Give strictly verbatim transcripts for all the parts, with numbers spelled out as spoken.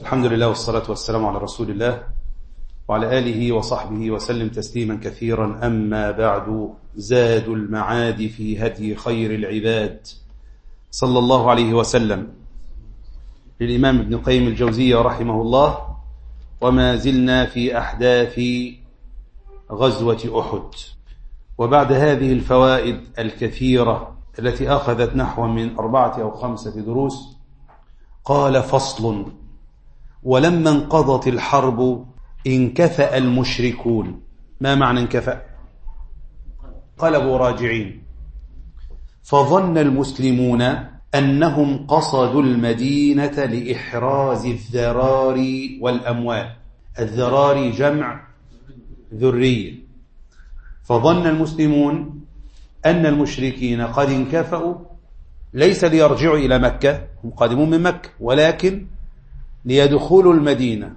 الحمد لله والصلاة والسلام على رسول الله وعلى آله وصحبه وسلم تسليما كثيرا. أما بعد، زاد المعاد في هدي خير العباد صلى الله عليه وسلم للإمام ابن القيم الجوزية رحمه الله. وما زلنا في أحداث غزوة أحد، وبعد هذه الفوائد الكثيرة التي أخذت نحو من أربعة أو خمسة دروس، قال: فصل: ولما انقضت الحرب انكفأ المشركون. ما معنى انكفأ؟ قلبوا راجعين. فظن المسلمون أنهم قصدوا المدينة لإحراز الذراري والأموال. الذراري جمع ذرية. فظن المسلمون أن المشركين قد انكفأوا، ليس ليرجعوا إلى مكة، هم قادمون من مكة، ولكن ليدخلوا المدينة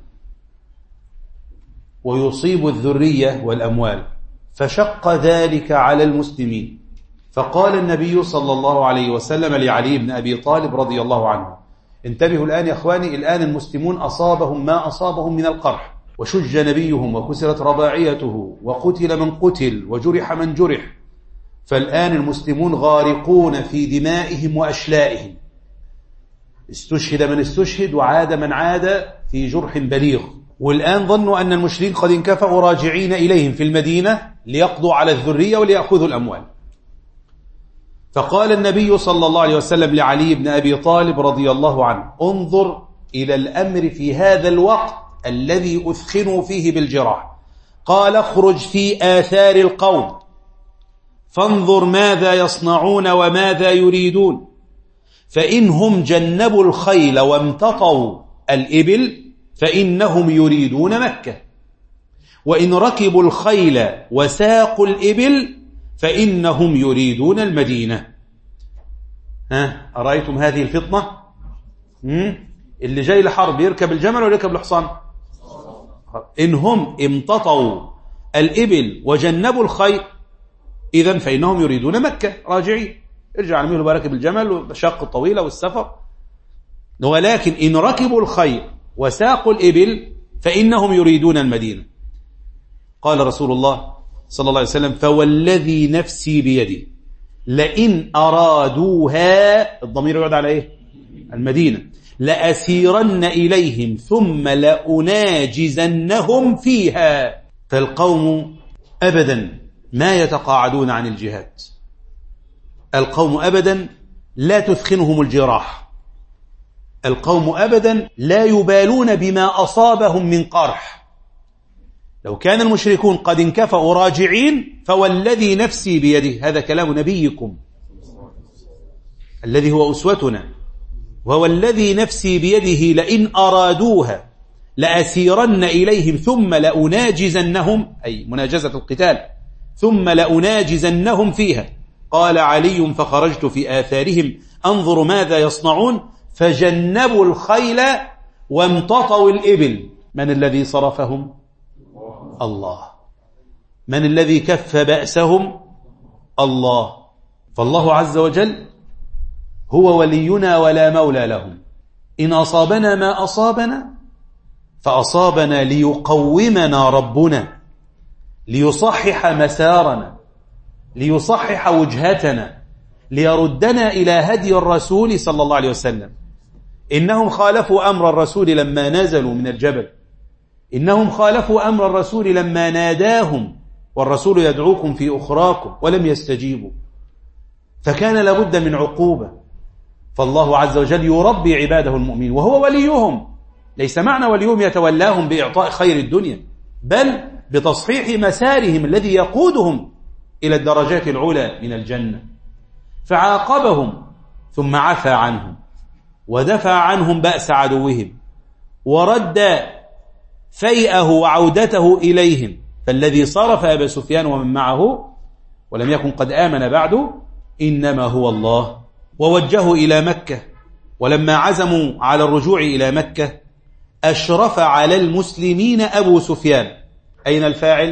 ويصيبوا الذرية والأموال، فشق ذلك على المسلمين. فقال النبي صلى الله عليه وسلم لعلي بن أبي طالب رضي الله عنه: انتبهوا الآن يا أخواني، الآن المسلمون أصابهم ما أصابهم من القرح، وشج نبيهم وكسرت رباعيته وقتل من قتل وجرح من جرح، فالآن المسلمون غارقون في دمائهم وأشلائهم. استشهد من استشهد وعاد من عاد في جرح بليغ، والآن ظنوا أن المشركين قد انكفأوا راجعين إليهم في المدينة ليقضوا على الذرية وليأخذوا الأموال. فقال النبي صلى الله عليه وسلم لعلي بن أبي طالب رضي الله عنه: انظر إلى الأمر في هذا الوقت الذي أثخنوا فيه بالجراح. قال: اخرج في آثار القوم فانظر ماذا يصنعون وماذا يريدون، فإنهم جنبوا الخيل وامتطوا الإبل فإنهم يريدون مكة، وإن ركبوا الخيل وساقوا الإبل فإنهم يريدون المدينة. ها، أرأيتم هذه الفطنة؟ اللي جاي لحرب يركب الجمل ولا يركب الحصان؟ إنهم امتطوا الإبل وجنبوا الخيل إذن فإنهم يريدون مكة راجعين. ارجع نميله براكب الجمل والشق الطويلة والسفر. ولكن إن ركبوا الخيل وساقوا الإبل فإنهم يريدون المدينة. قال رسول الله صلى الله عليه وسلم: فوالذي نفسي بيده لئن أرادوها، الضمير يعود على إيه؟ المدينة، لأسيرن إليهم ثم لأناجزنهم فيها. فالقوم أبدا ما يتقاعدون عن الجهاد، القوم أبدا لا تثخنهم الجراح، القوم أبدا لا يبالون بما أصابهم من قرح. لو كان المشركون قد انكفأوا راجعين، فوالذي نفسي بيده، هذا كلام نبيكم الذي هو أسوتنا، وهو الذي نفسي بيده لئن أرادوها لأسيرن إليهم ثم لأناجزنهم، أي مناجزة القتال، ثم لأناجزنهم فيها. قال علي: فخرجت في آثارهم أنظر ماذا يصنعون، فجنبوا الخيل وامتطوا الإبل. من الذي صرفهم؟ الله. من الذي كف بأسهم؟ الله. فالله عز وجل هو ولينا ولا مولى لهم. إن أصابنا ما أصابنا فأصابنا ليقومنا ربنا، ليصحح مسارنا، ليصحح وجهتنا، ليردنا إلى هدي الرسول صلى الله عليه وسلم. إنهم خالفوا أمر الرسول لما نزلوا من الجبل، إنهم خالفوا أمر الرسول لما ناداهم والرسول يدعوكم في أخراكم ولم يستجيبوا، فكان لابد من عقوبة. فالله عز وجل يربي عباده المؤمنين وهو وليهم. ليس معنى وليهم يتولاهم بإعطاء خير الدنيا، بل بتصحيح مسارهم الذي يقودهم إلى الدرجات العلى من الجنة. فعاقبهم ثم عفى عنهم ودفع عنهم بأس عدوهم ورد فيئه وعودته إليهم. فالذي صرف أبا سفيان ومن معه ولم يكن قد آمن بعد إنما هو الله. ووجهوا إلى مكة، ولما عزموا على الرجوع إلى مكة أشرف على المسلمين أبو سفيان. أين الفاعل؟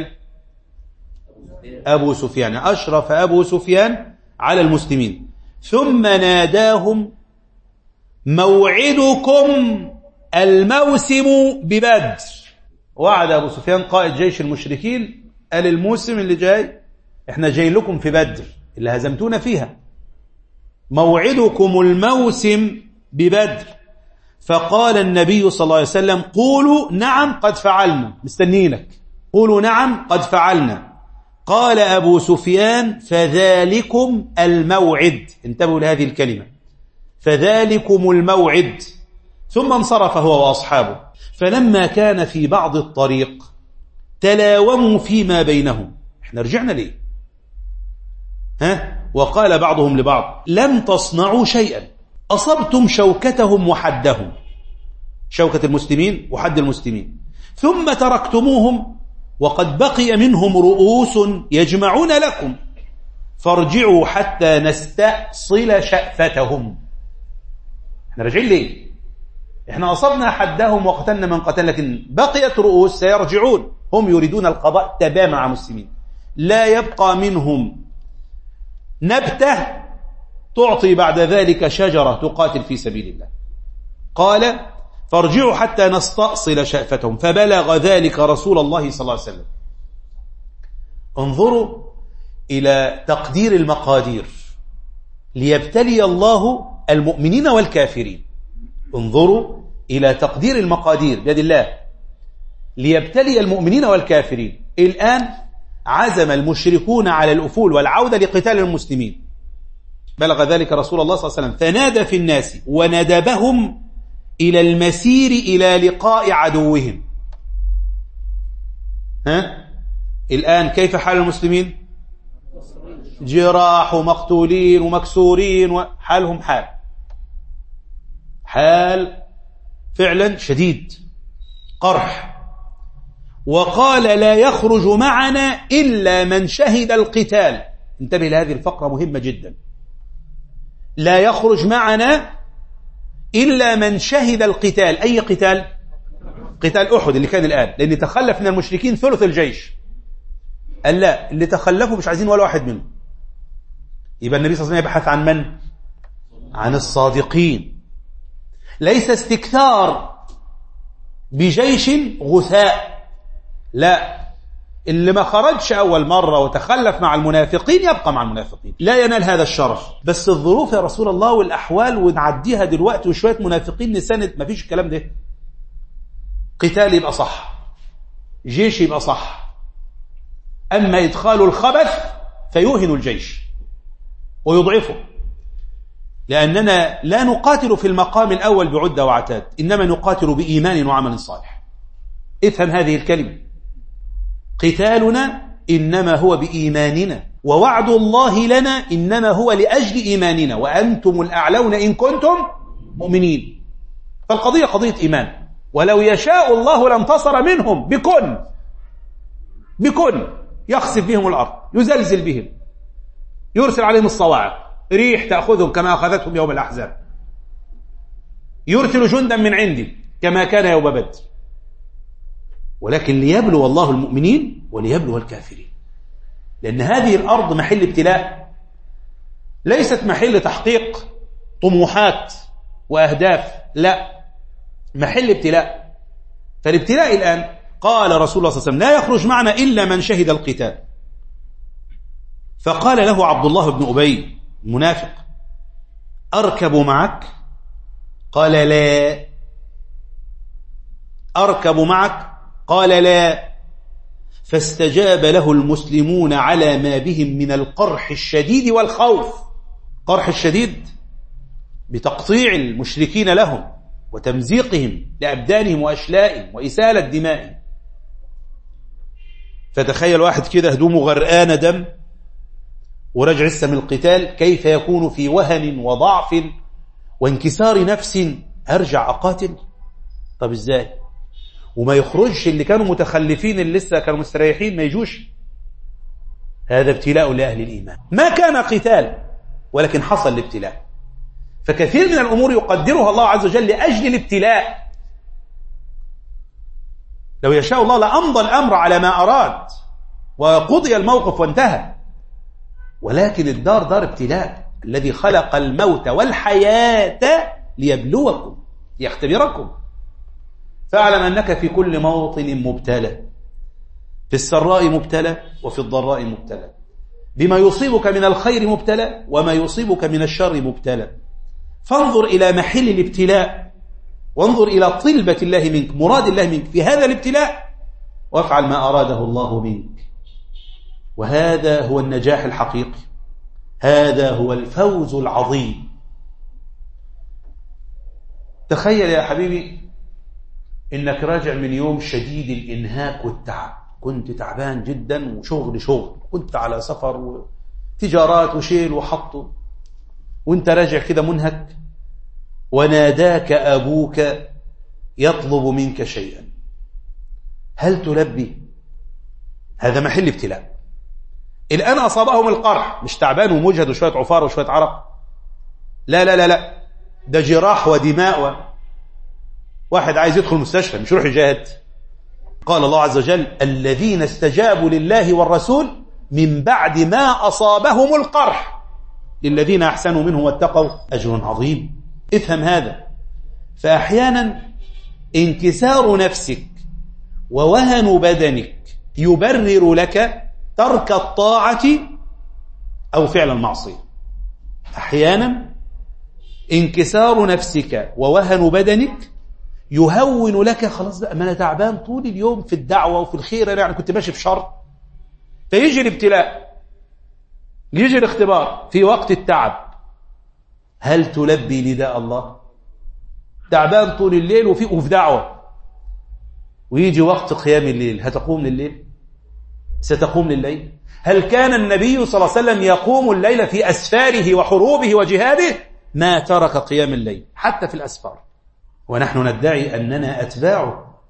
أبو سفيان. أشرف أبو سفيان على المسلمين، ثم ناداهم: موعدكم الموسم ببدر. وعد أبو سفيان قائد جيش المشركين، قال الموسم اللي جاي احنا جاي لكم في بدر اللي هزمتونا فيها، موعدكم الموسم ببدر. فقال النبي صلى الله عليه وسلم قولوا نعم قد فعلنا، مستنينك، قولوا نعم قد فعلنا. قال أبو سفيان فذلكم الموعد، انتبهوا لهذه الكلمة، فذلكم الموعد. ثم انصرف هو وأصحابه. فلما كان في بعض الطريق تلاوموا فيما بينهم، احنا رجعنا ليه؟ ها؟ وقال بعضهم لبعض لم تصنعوا شيئا، أصبتم شوكتهم وحدهم، شوكة المسلمين وحد المسلمين، ثم تركتموهم وقد بقي منهم رؤوس يجمعون لكم، فارجعوا حتى نستأصل شأفتهم. احنا راجعين ليه؟ احنا أصبنا حدهم وقتلنا من قتل، لكن بقيت رؤوس سيرجعون، هم يريدون القضاء تماما على المسلمين، لا يبقى منهم نبتة تعطي بعد ذلك شجرة تقاتل في سبيل الله. قال فارجعوا حتى نستأصل شأفتهم، فبلغ ذلك رسول الله صلى الله عليه وسلم. انظروا إلى تقدير المقادير، ليبتلي الله المؤمنين والكافرين. انظروا إلى تقدير المقادير بيد الله ليبتلي المؤمنين والكافرين. الآن عزم المشركون على الأفول والعودة لقتال المسلمين، بلغ ذلك رسول الله صلى الله عليه وسلم، فنادى في الناس وندبهم إلى المسير إلى لقاء عدوهم. ها؟ الآن كيف حال المسلمين؟ جراح ومقتولين ومكسورين، وحالهم حال حال فعلا شديد، قرح. وقال لا يخرج معنا إلا من شهد القتال. انتبه لهذه الفقرة مهمة جدا، لا يخرج معنا إلا من شهد القتال. أي قتال؟ قتال أحد اللي كان الآن، لأن تخلف من المشركين ثلث الجيش. قال لا، اللي تخلفوا مش عايزين ولا واحد منهم. يبقى النبي صلى الله عليه وسلم يبحث عن من؟ عن الصادقين. ليس استكثار بجيش غثاء، لا، اللي ما خرجش أول مرة وتخلف مع المنافقين يبقى مع المنافقين، لا ينال هذا الشرف. بس الظروف يا رسول الله والأحوال ونعديها دلوقتي، وشوية منافقين نساند، ما فيش الكلام ده. قتال يبقى صح، جيش يبقى صح، أما إدخال الخبث فيوهن الجيش ويضعفه، لأننا لا نقاتل في المقام الأول بعدة وعتاد، إنما نقاتل بإيمان وعمل صالح. افهم هذه الكلمة، قتالنا إنما هو بإيماننا، ووعد الله لنا إنما هو لأجل إيماننا، وأنتم الأعلون إن كنتم مؤمنين. فالقضية قضية إيمان، ولو يشاء الله لانتصر منهم بكن بكن يخسف بهم الأرض، يزلزل بهم، يرسل عليهم الصواعق، ريح تأخذهم كما أخذتهم يوم الأحزاب، يرسل جندا من عندي كما كان يوم بدر. ولكن ليبلو الله المؤمنين وليبلو الكافرين، لأن هذه الأرض محل ابتلاء، ليست محل تحقيق طموحات وأهداف، لا، محل ابتلاء. فالابتلاء الآن قال رسول الله صلى الله عليه وسلم لا يخرج معنا إلا من شهد القتال. فقال له عبد الله بن أبي المنافق أركب معك؟ قال لا. أركب معك؟ قال لا. فاستجاب له المسلمون على ما بهم من القرح الشديد والخوف. قرح الشديد بتقطيع المشركين لهم وتمزيقهم لأبدانهم وأشلائهم وإسالة دمائهم. فتخيل واحد كده هدومه غرقانة دم ورجع لسه من القتال، كيف يكون في وهن وضعف وانكسار نفس؟ أرجع أقاتل؟ طب إزاي؟ وما يخرجش اللي كانوا متخلفين اللي لسه كانوا مستريحين ما يجوش. هذا ابتلاء لأهل الإيمان. ما كان قتال ولكن حصل الابتلاء. فكثير من الأمور يقدرها الله عز وجل لأجل الابتلاء. لو يشاء الله لأمضى الأمر على ما أراد وقضي الموقف وانتهى، ولكن الدار دار ابتلاء. الذي خلق الموت والحياة ليبلوكم، ليختبركم. فاعلم أنك في كل موطن مبتلى، في السراء مبتلى وفي الضراء مبتلى، بما يصيبك من الخير مبتلى وما يصيبك من الشر مبتلى. فانظر إلى محل الابتلاء، وانظر إلى طلبة الله منك، مراد الله منك في هذا الابتلاء، وافعل ما أراده الله منك. وهذا هو النجاح الحقيقي، هذا هو الفوز العظيم. تخيل يا حبيبي إنك راجع من يوم شديد الإنهاك والتعب، كنت تعبان جدا وشغل شغل، كنت على سفر وتجارات وشيل وحط، وانت راجع كده منهك، وناداك أبوك يطلب منك شيئا، هل تلبي؟ هذا محل ابتلاء. الآن أصابهم القرح، مش تعبان ومجهد وشوية عفار وشوية عرق، لا لا لا لا، ده جراح ودماء و... واحد عايز يدخل المستشفى مش يروح يجاهد. قال الله عز وجل: الذين استجابوا لله والرسول من بعد ما أصابهم القرح للذين أحسنوا منهم واتقوا أجر عظيم. افهم هذا. فأحيانا انكسار نفسك ووهن بدنك يبرر لك ترك الطاعة أو فعل المعصية. أحيانا انكسار نفسك ووهن بدنك يهون لك، خلاص بقى ما أنا تعبان طول اليوم في الدعوة وفي الخير، أنا يعني كنت ماشي في شر، فيجي الابتلاء، يجي الاختبار في وقت التعب، هل تلبي نداء الله؟ تعبان طول الليل وفي وفي دعوة، ويجي وقت قيام الليل، هتقوم لليل؟ ستقوم لليل؟ هل كان النبي صلى الله عليه وسلم يقوم الليل في أسفاره وحروبه وجهاده؟ ما ترك قيام الليل حتى في الأسفار. ونحن ندعي أننا أتباعه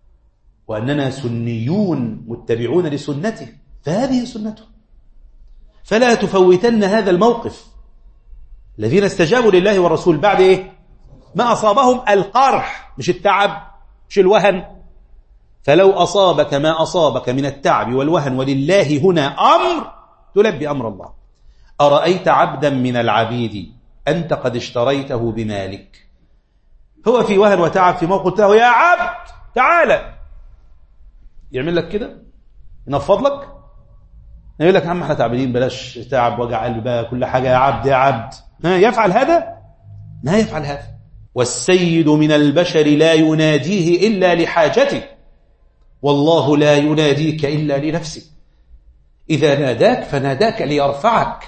وأننا سنيون متبعون لسنته، فهذه سنته. فلا تفوتن هذا الموقف. الذين استجابوا لله والرسول بعد إيه؟ ما أصابهم القرح، مش التعب، مش الوهن. فلو أصابك ما أصابك من التعب والوهن ولله هنا أمر، تلبي أمر الله. أرأيت عبدا من العبيد أنت قد اشتريته بمالك، هو في وهن وتعب في موقف، له يا عبد تعالى، يعمل لك كده، ينفض لك، يقول لك يا عم احنا تعبانين بلاش تعب وجع قلب بقى كل حاجة يا عبد يا عبد. ها يفعل هذا؟ ما يفعل هذا. والسيد من البشر لا يناديه إلا لحاجته، والله لا يناديك إلا لنفسك. إذا ناداك فناداك ليرفعك،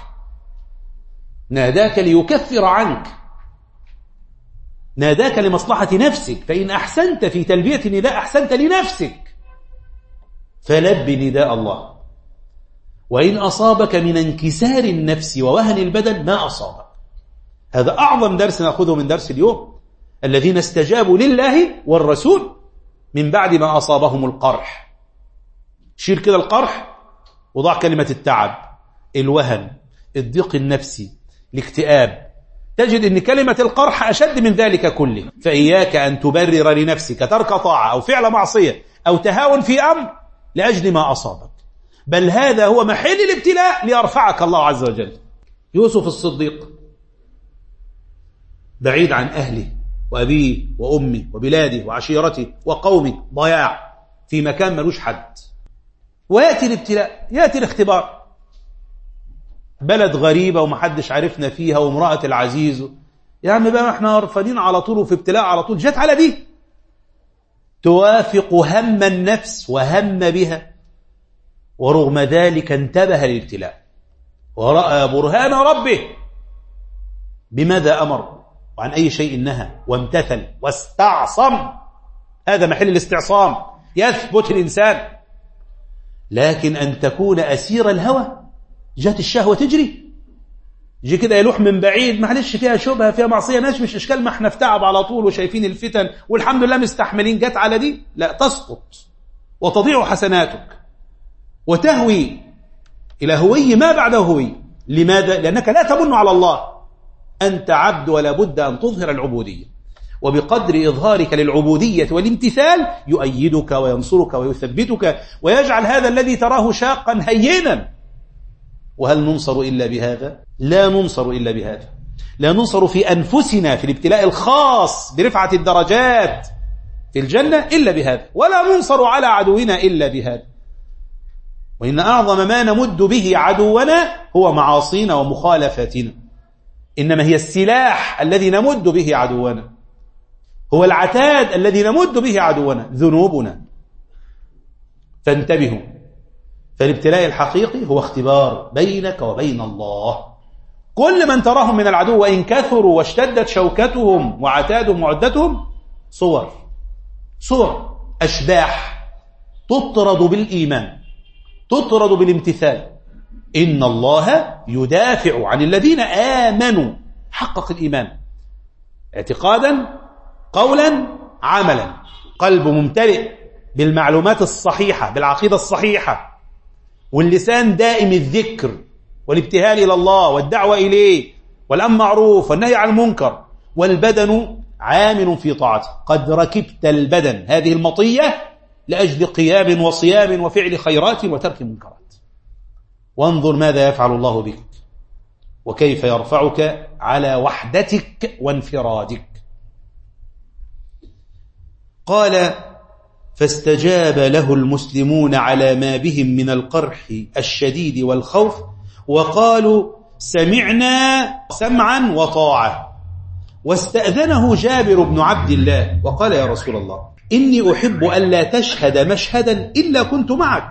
ناداك ليكفر عنك، ناداك لمصلحة نفسك. فإن أحسنت في تلبية النداء أحسنت لنفسك، فلب نداء الله. وإن أصابك من انكسار النفس ووهن البدن ما أصابك. هذا أعظم درس نأخذه من درس اليوم. الذين استجابوا لله والرسول من بعد ما أصابهم القرح. شيل كده القرح وضع كلمة التعب، الوهن، الضيق النفسي، الاكتئاب، تجد أن كلمة القرح أشد من ذلك كله. فإياك أن تبرر لنفسك ترك طاعة أو فعل معصية أو تهاون في أمر لأجل ما أصابك، بل هذا هو محل الابتلاء ليرفعك الله عز وجل. يوسف الصديق بعيد عن أهله وأبيه وأمه وبلاده وعشيرته وقومه، ضياع في مكان ملوش حد، ويأتي الابتلاء، يأتي الاختبار، بلد غريبة ومحدش عرفنا فيها وامرأة العزيز. يا عم بقى احنا رفضين على طول وفي ابتلاء على طول، جت على دي توافق هم النفس وهم بها، ورغم ذلك انتبه للابتلاء ورأى برهان ربه بماذا أمر وعن أي شيء نهى، وامتثل واستعصم. هذا محل الاستعصام، يثبت الإنسان. لكن أن تكون أسير الهوى، جات الشهوة تجري، جي كده يلوح من بعيد، معلش فيها شبهة فيها معصية، ناس مش إشكال، ما احنا في تعب على طول وشايفين الفتن والحمد لله مستحملين، جات على دي لا، تسقط وتضيع حسناتك وتهوي إلى هوي ما بعده هوي. لماذا؟ لأنك لا تمن على الله، أنت عبد ولا بد أن تظهر العبودية، وبقدر إظهارك للعبودية والامتثال يؤيدك وينصرك ويثبتك ويجعل هذا الذي تراه شاقا هينا. وهل ننصر إلا بهذا؟ لا ننصر إلا بهذا. لا ننصر في أنفسنا في الابتلاء الخاص برفعة الدرجات في الجنة إلا بهذا، ولا ننصر على عدونا إلا بهذا. وإن أعظم ما نمد به عدونا هو معاصينا ومخالفتنا، إنما هي السلاح الذي نمد به عدونا، هو العتاد الذي نمد به عدونا ذنوبنا. فانتبهوا، فالابتلاء الحقيقي هو اختبار بينك وبين الله. كل من تراهم من العدو وإن كثروا واشتدت شوكتهم وعتادهم وعدتهم صور صور أشباح تطرد بالإيمان، تطرد بالامتثال. إن الله يدافع عن الذين آمنوا، حقق الإيمان اعتقادا قولا عملا، قلب ممتلئ بالمعلومات الصحيحة بالعقيدة الصحيحة، واللسان دائم الذكر والابتهال إلى الله والدعوة إليه والأمر معروف والنهي عن المنكر، والبدن عامل في طاعته. قد ركبت البدن هذه المطية لأجل قيام وصيام وفعل خيرات وترك منكرات. وانظر ماذا يفعل الله بك وكيف يرفعك على وحدتك وانفرادك. قال: فاستجاب له المسلمون على ما بهم من القرح الشديد والخوف، وقالوا: سمعنا سمعا وطاعة. واستأذنه جابر بن عبد الله وقال: يا رسول الله، إني أحب ألا تشهد مشهدا إلا كنت معك،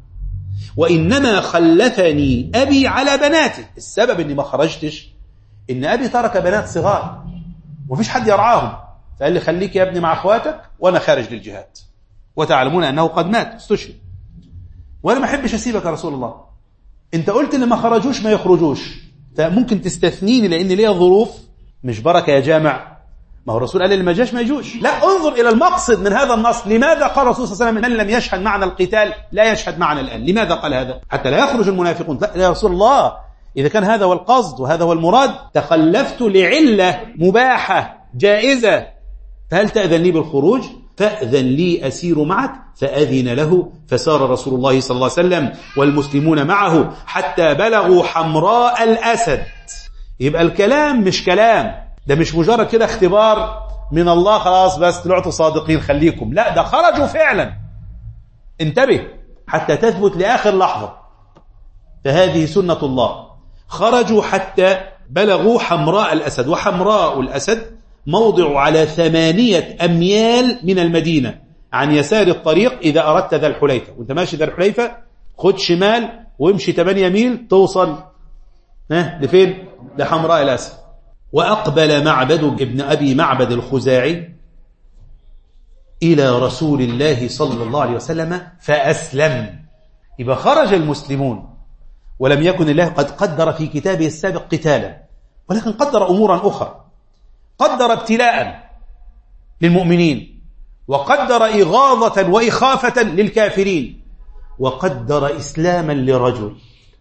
وإنما خلفني أبي على بناته. السبب إني ما خرجتش إن أبي ترك بنات صغار ومفيش حد يرعاهم، فقال لي: خليك يا ابني مع أخواتك وأنا خارج للجهاد، وتعلمون أنه قد مات استشهد، وأنا ما أحبش أسيبك يا رسول الله. أنت قلت إن ما خرجوش ما يخرجوش، فممكن تستثنيني لأن ليا ظروف. مش بركة يا جامع، ما هو الرسول قال اللي ما جاش ما يجوش. لا، انظر إلى المقصد من هذا النص. لماذا قال الرسول صلى الله عليه وسلم: من لم يشهد معنا القتال لا يشهد معنا الآن؟ لماذا قال هذا؟ حتى لا يخرج المنافقون. لا يا رسول الله، إذا كان هذا هو القصد وهذا هو المراد، تخلفت لعلة مباحة جائزة، فهل تأذن لي بالخروج؟ فأذن لي أسير معك. فأذن له، فسار رسول الله صلى الله عليه وسلم والمسلمون معه حتى بلغوا حمراء الأسد. يبقى الكلام مش كلام، ده مش مجرد كده اختبار من الله خلاص بس طلعتوا صادقين خليكم، لا، ده خرجوا فعلا. انتبه حتى تثبت لآخر لحظة، فهذه سنة الله. خرجوا حتى بلغوا حمراء الأسد، وحمراء الأسد موضع على ثمانية أميال من المدينة عن يسار الطريق. إذا أردت ذا الحليفة وانت ماشي ذا الحليفة، خد شمال وامشي ثمانية ميل توصل ها لفين؟ لحمراء الأسد. وأقبل معبد ابن أبي معبد الخزاعي إلى رسول الله صلى الله عليه وسلم فأسلم. يبقى خرج المسلمون، ولم يكن الله قد قدر في كتابه السابق قتالا، ولكن قدر أمورا أخرى. قدر ابتلاء للمؤمنين، وقدر إغاظة وإخافة للكافرين، وقدر إسلاما لرجل.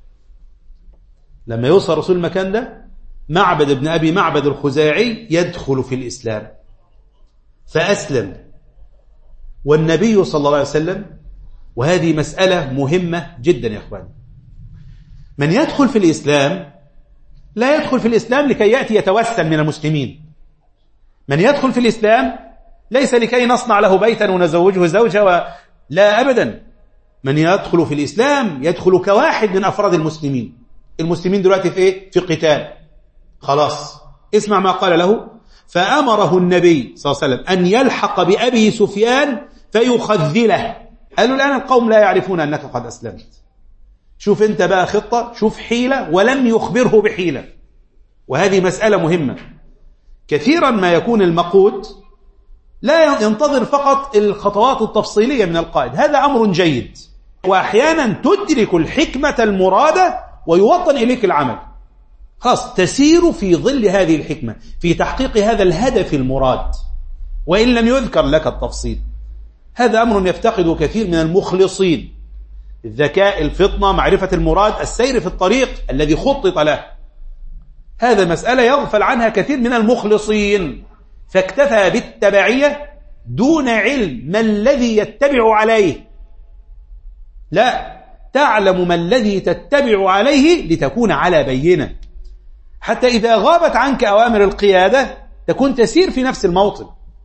لما يوصل رسول المكان ده، معبد ابن أبي معبد الخزاعي يدخل في الإسلام فأسلم، والنبي صلى الله عليه وسلم، وهذه مسألة مهمة جدا يا أخوان، من يدخل في الإسلام لا يدخل في الإسلام لكي يأتي يتوسل من المسلمين. من يدخل في الإسلام ليس لكي نصنع له بيتا ونزوجه زوجة و... لا أبدا. من يدخل في الإسلام يدخل كواحد من أفراد المسلمين. المسلمين دلوقتي في إيه؟ في قتال. خلاص اسمع ما قال له. فأمره النبي صلى الله عليه وسلم أن يلحق بأبي سفيان فيخذله. قالوا الآن القوم لا يعرفون أنك قد أسلمت. شوف أنت بقى خطة، شوف حيلة، ولم يخبره بحيلة. وهذه مسألة مهمة. كثيرا ما يكون المقود لا ينتظر فقط الخطوات التفصيلية من القائد، هذا أمر جيد، وأحيانا تدرك الحكمة المرادة ويوطن إليك العمل. خلاص تسير في ظل هذه الحكمة في تحقيق هذا الهدف المراد، وإن لم يذكر لك التفصيل. هذا أمر يفتقد كثير من المخلصين: الذكاء، الفطنة، معرفة المراد، السير في الطريق الذي خطط له. هذا مسألة يغفل عنها كثير من المخلصين، فاكتفى بالتبعية دون علم ما الذي يتبع عليه. لا، تعلم ما الذي تتبع عليه لتكون على بينة، حتى إذا غابت عنك أوامر القيادة تكون تسير في نفس الموطن.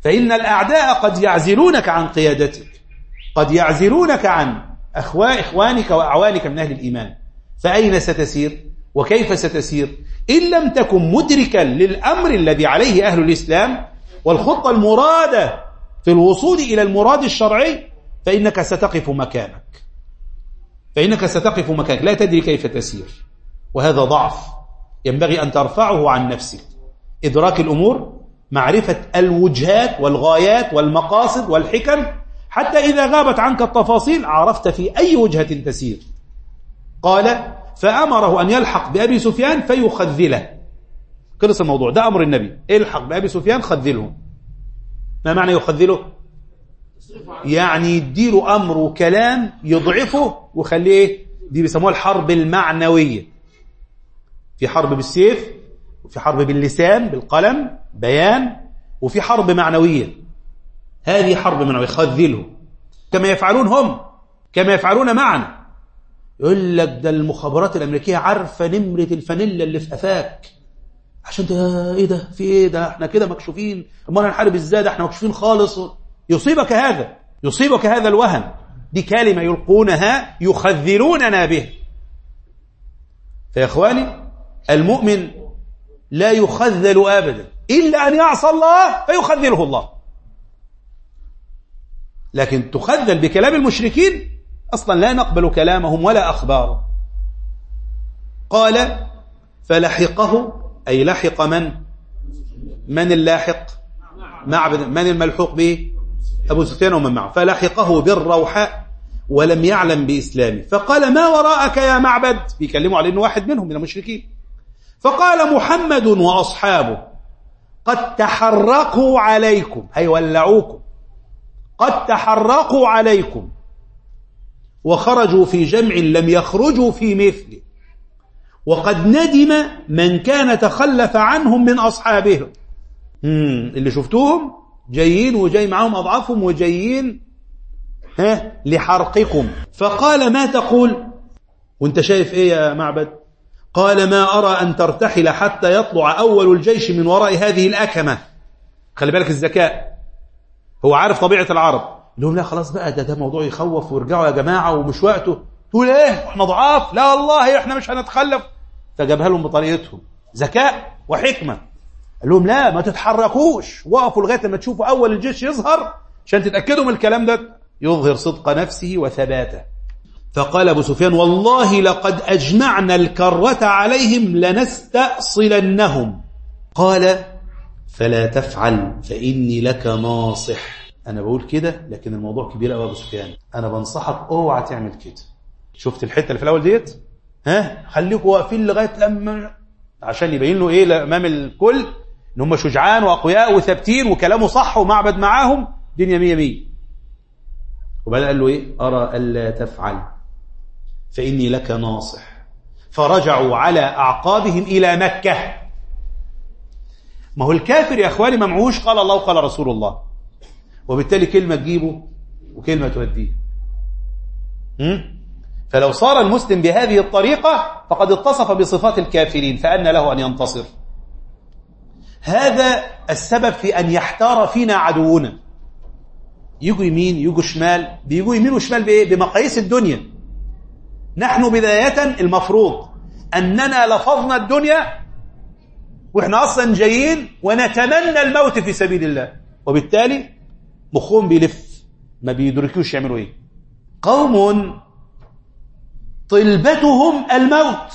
فإن الأعداء قد يعزلونك عن قيادتك، قد يعزلونك عن أخوة إخوانك وأعوانك من أهل الإيمان، فأين ستسير وكيف ستسير إن لم تكن مدركا للأمر الذي عليه أهل الإسلام والخطة المرادة في الوصول إلى المراد الشرعي؟ فإنك ستقف مكانك، فإنك ستقف مكانك لا تدري كيف تسير، وهذا ضعف ينبغي أن ترفعه عن نفسك. إدراك الأمور، معرفة الوجهات والغايات والمقاصد والحكم، حتى إذا غابت عنك التفاصيل عرفت في أي وجهة تسير. قال فأمره أن يلحق بأبي سفيان فيخذله. خلص الموضوع، ده أمر النبي، الحق بأبي سفيان خذله. ما معنى يخذله؟ يعني يديله أمر وكلام يضعفه وخليه، دي بيسموها الحرب المعنوية. في حرب بالسيف، وفي حرب باللسان بالقلم بيان، وفي حرب معنوية. هذه حرب معنوية، خذله كما يفعلون هم، كما يفعلون معنا. يقول لك ده المخابرات الأمريكية عارفة نمرة الفانيلا اللي في قفاك، عشان ده ايه ده في ايه ده احنا كده مكشوفين، امال هنحارب ازاي ده احنا مكشوفين خالص. يصيبك هذا، يصيبك هذا الوهن. دي كلمة يلقونها يخذلوننا به. فيا اخواني المؤمن لا يخذل ابدا الا ان يعصى الله فيخذله الله. لكن تخذل بكلام المشركين اصلا لا نقبل كلامهم ولا اخبارهم. قال فلحقه، أي لحق من؟ من اللاحق؟ معبد. من الملحوق به؟ أبو سفيان ومن معه. فلحقه بالروحاء ولم يعلم بإسلامه، فقال ما وراءك يا معبد؟ بيكلموا على إنه واحد منهم من المشركين. فقال محمد وأصحابه قد تحرقوا عليكم، هيولعوكم، قد تحرقوا عليكم وخرجوا في جمع لم يخرجوا في مثله، وقد ندم من كان تخلف عنهم من أصحابهم. اللي شفتوهم جايين وجاي معهم أضعافهم وجايين ها لحرقكم. فقال ما تقول وانت شايف ايه يا معبد؟ قال ما أرى أن ترتحل حتى يطلع أول الجيش من وراء هذه الأكمة. خلي بالك الذكاء، هو عارف طبيعة العرب. لهم لا خلاص بقى ده ده موضوع يخوف وارجعوا يا جماعة ومش وقته. تقول ايه احنا ضعاف؟ لا والله احنا مش هنتخلف. فجابها لهم بطريقتهم، ذكاء وحكمة. قال لهم لا ما تتحركوش، وقفوا لغاية لما تشوفوا أول الجيش يظهر عشان تتأكدوا من الكلام ده، يظهر صدق نفسه وثباته. فقال أبو سفيان والله لقد أجمعنا الكرة عليهم لنستأصلنهم. قال فلا تفعل فإني لك ناصح. أنا بقول كده لكن الموضوع كبير قوي يا أبو سفيان، أنا بنصحك اوعى تعمل كده. شفت الحتة اللي في الأول ديت؟ ها خليكوا واقفين لغاية لما، عشان يبين له إيه أمام الكل إن هم شجعان وأقوياء وثابتين وكلامه صح ومعبد معاهم دنيا مية مية. وبعدين قال له إيه؟ أرى ألا تفعل فإني لك ناصح. فرجعوا على أعقابهم إلى مكة. ما هو الكافر يا أخواني ما معهوش قال الله وقال رسول الله، وبالتالي كلمة تجيبه وكلمة توديه. فلو صار المسلم بهذه الطريقة فقد اتصف بصفات الكافرين، فأن له أن ينتصر. هذا السبب في أن يحتار فينا عدونا. يجوا يمين يجوا شمال، بيجوا يمين وشمال بإيه؟ بمقاييس الدنيا. نحن بداية المفروض أننا لفظنا الدنيا وإحنا أصلا جايين ونتمنى الموت في سبيل الله، وبالتالي مخهم بيلف ما بيدركوش يعملوا إيه. قوم طلبتهم الموت،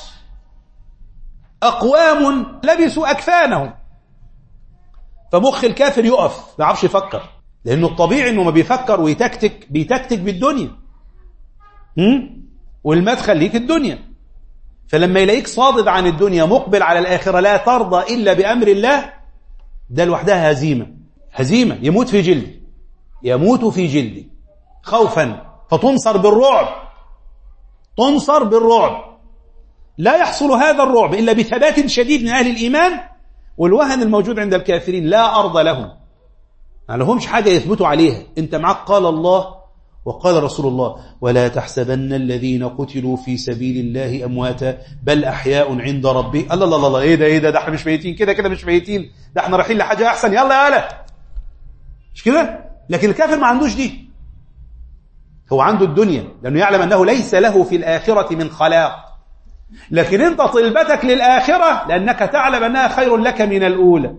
أقوام لبسوا أكفانهم. فمخ الكافر يقف ما يعرفش يفكر، لأنه الطبيعي أنه ما بيفكر ويتكتك، بيتكتك بالدنيا. هم؟ والمدخل ليك الدنيا. فلما يلاقيك صادد عن الدنيا مقبل على الآخرة لا ترضى إلا بأمر الله، ده لوحدها هزيمة. هزيمة يموت في جلدي، يموت في جلدي خوفا، فتنصر بالرعب، تنصر بالرعب. لا يحصل هذا الرعب إلا بثبات شديد من أهل الإيمان، والوهن الموجود عند الكافرين لا أرض لهم، ما لهمش حاجة يثبتوا عليها. انت معك قال الله وقال رسول الله ولا تحسبن الذين قتلوا في سبيل الله أمواتا بل أحياء عند ربي. الله الله الله ايه ده ايه ده ده احنا مش ميتين كده كده مش ميتين، ده احنا رايحين لحاجة أحسن، يلا يلا مش كده؟ لكن الكافر ما عندوش دي، هو عنده الدنيا لأنه يعلم أنه ليس له في الآخرة من خلاق. لكن أنت طلبتك للآخرة لأنك تعلم أنها خير لك من الأولى.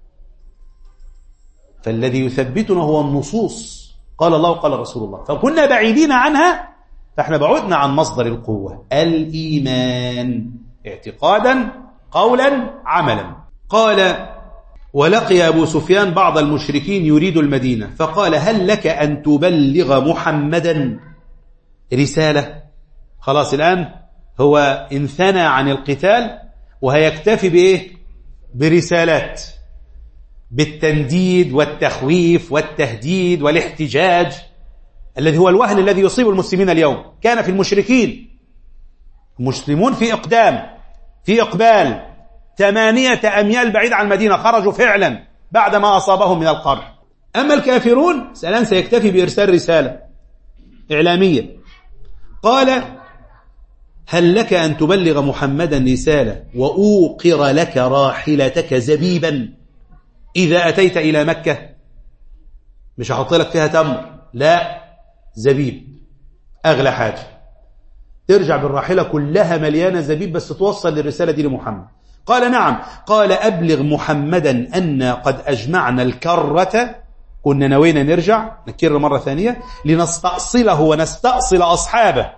فالذي يثبتنا هو النصوص، قال الله وقال رسول الله، فكنا بعيدين عنها، فاحنا بعدنا عن مصدر القوة الإيمان، اعتقادا قولا عملا. قال: ولقي أبو سفيان بعض المشركين يريد المدينة، فقال: هل لك أن تبلغ محمدا رسالة؟ خلاص الآن هو انثنى عن القتال وهيكتفي بإيه؟ برسالات، بالتنديد والتخويف والتهديد والاحتجاج الذي هو الوهن الذي يصيب المسلمين اليوم. كان في المشركين المسلمون في إقدام، في إقبال، ثمانية أميال بعيد عن المدينة، خرجوا فعلا بعد ما أصابهم من القرح. أما الكافرون سلام سيكتفي بإرسال رسالة إعلامية. قال: هل لك أن تبلغ محمدا رسالة وأوقر لك راحلتك زبيبا إذا أتيت إلى مكة؟ مش هحط لك فيها تمر، لا، زبيب أغلى حاجة، ترجع بالراحلة كلها مليانة زبيب بس توصل للرسالة دي لمحمد. قال: نعم. قال: أبلغ محمدا أن قد أجمعنا الكرة، كنا نوينا نرجع نكر مرة ثانية لنستأصله ونستأصل أصحابه.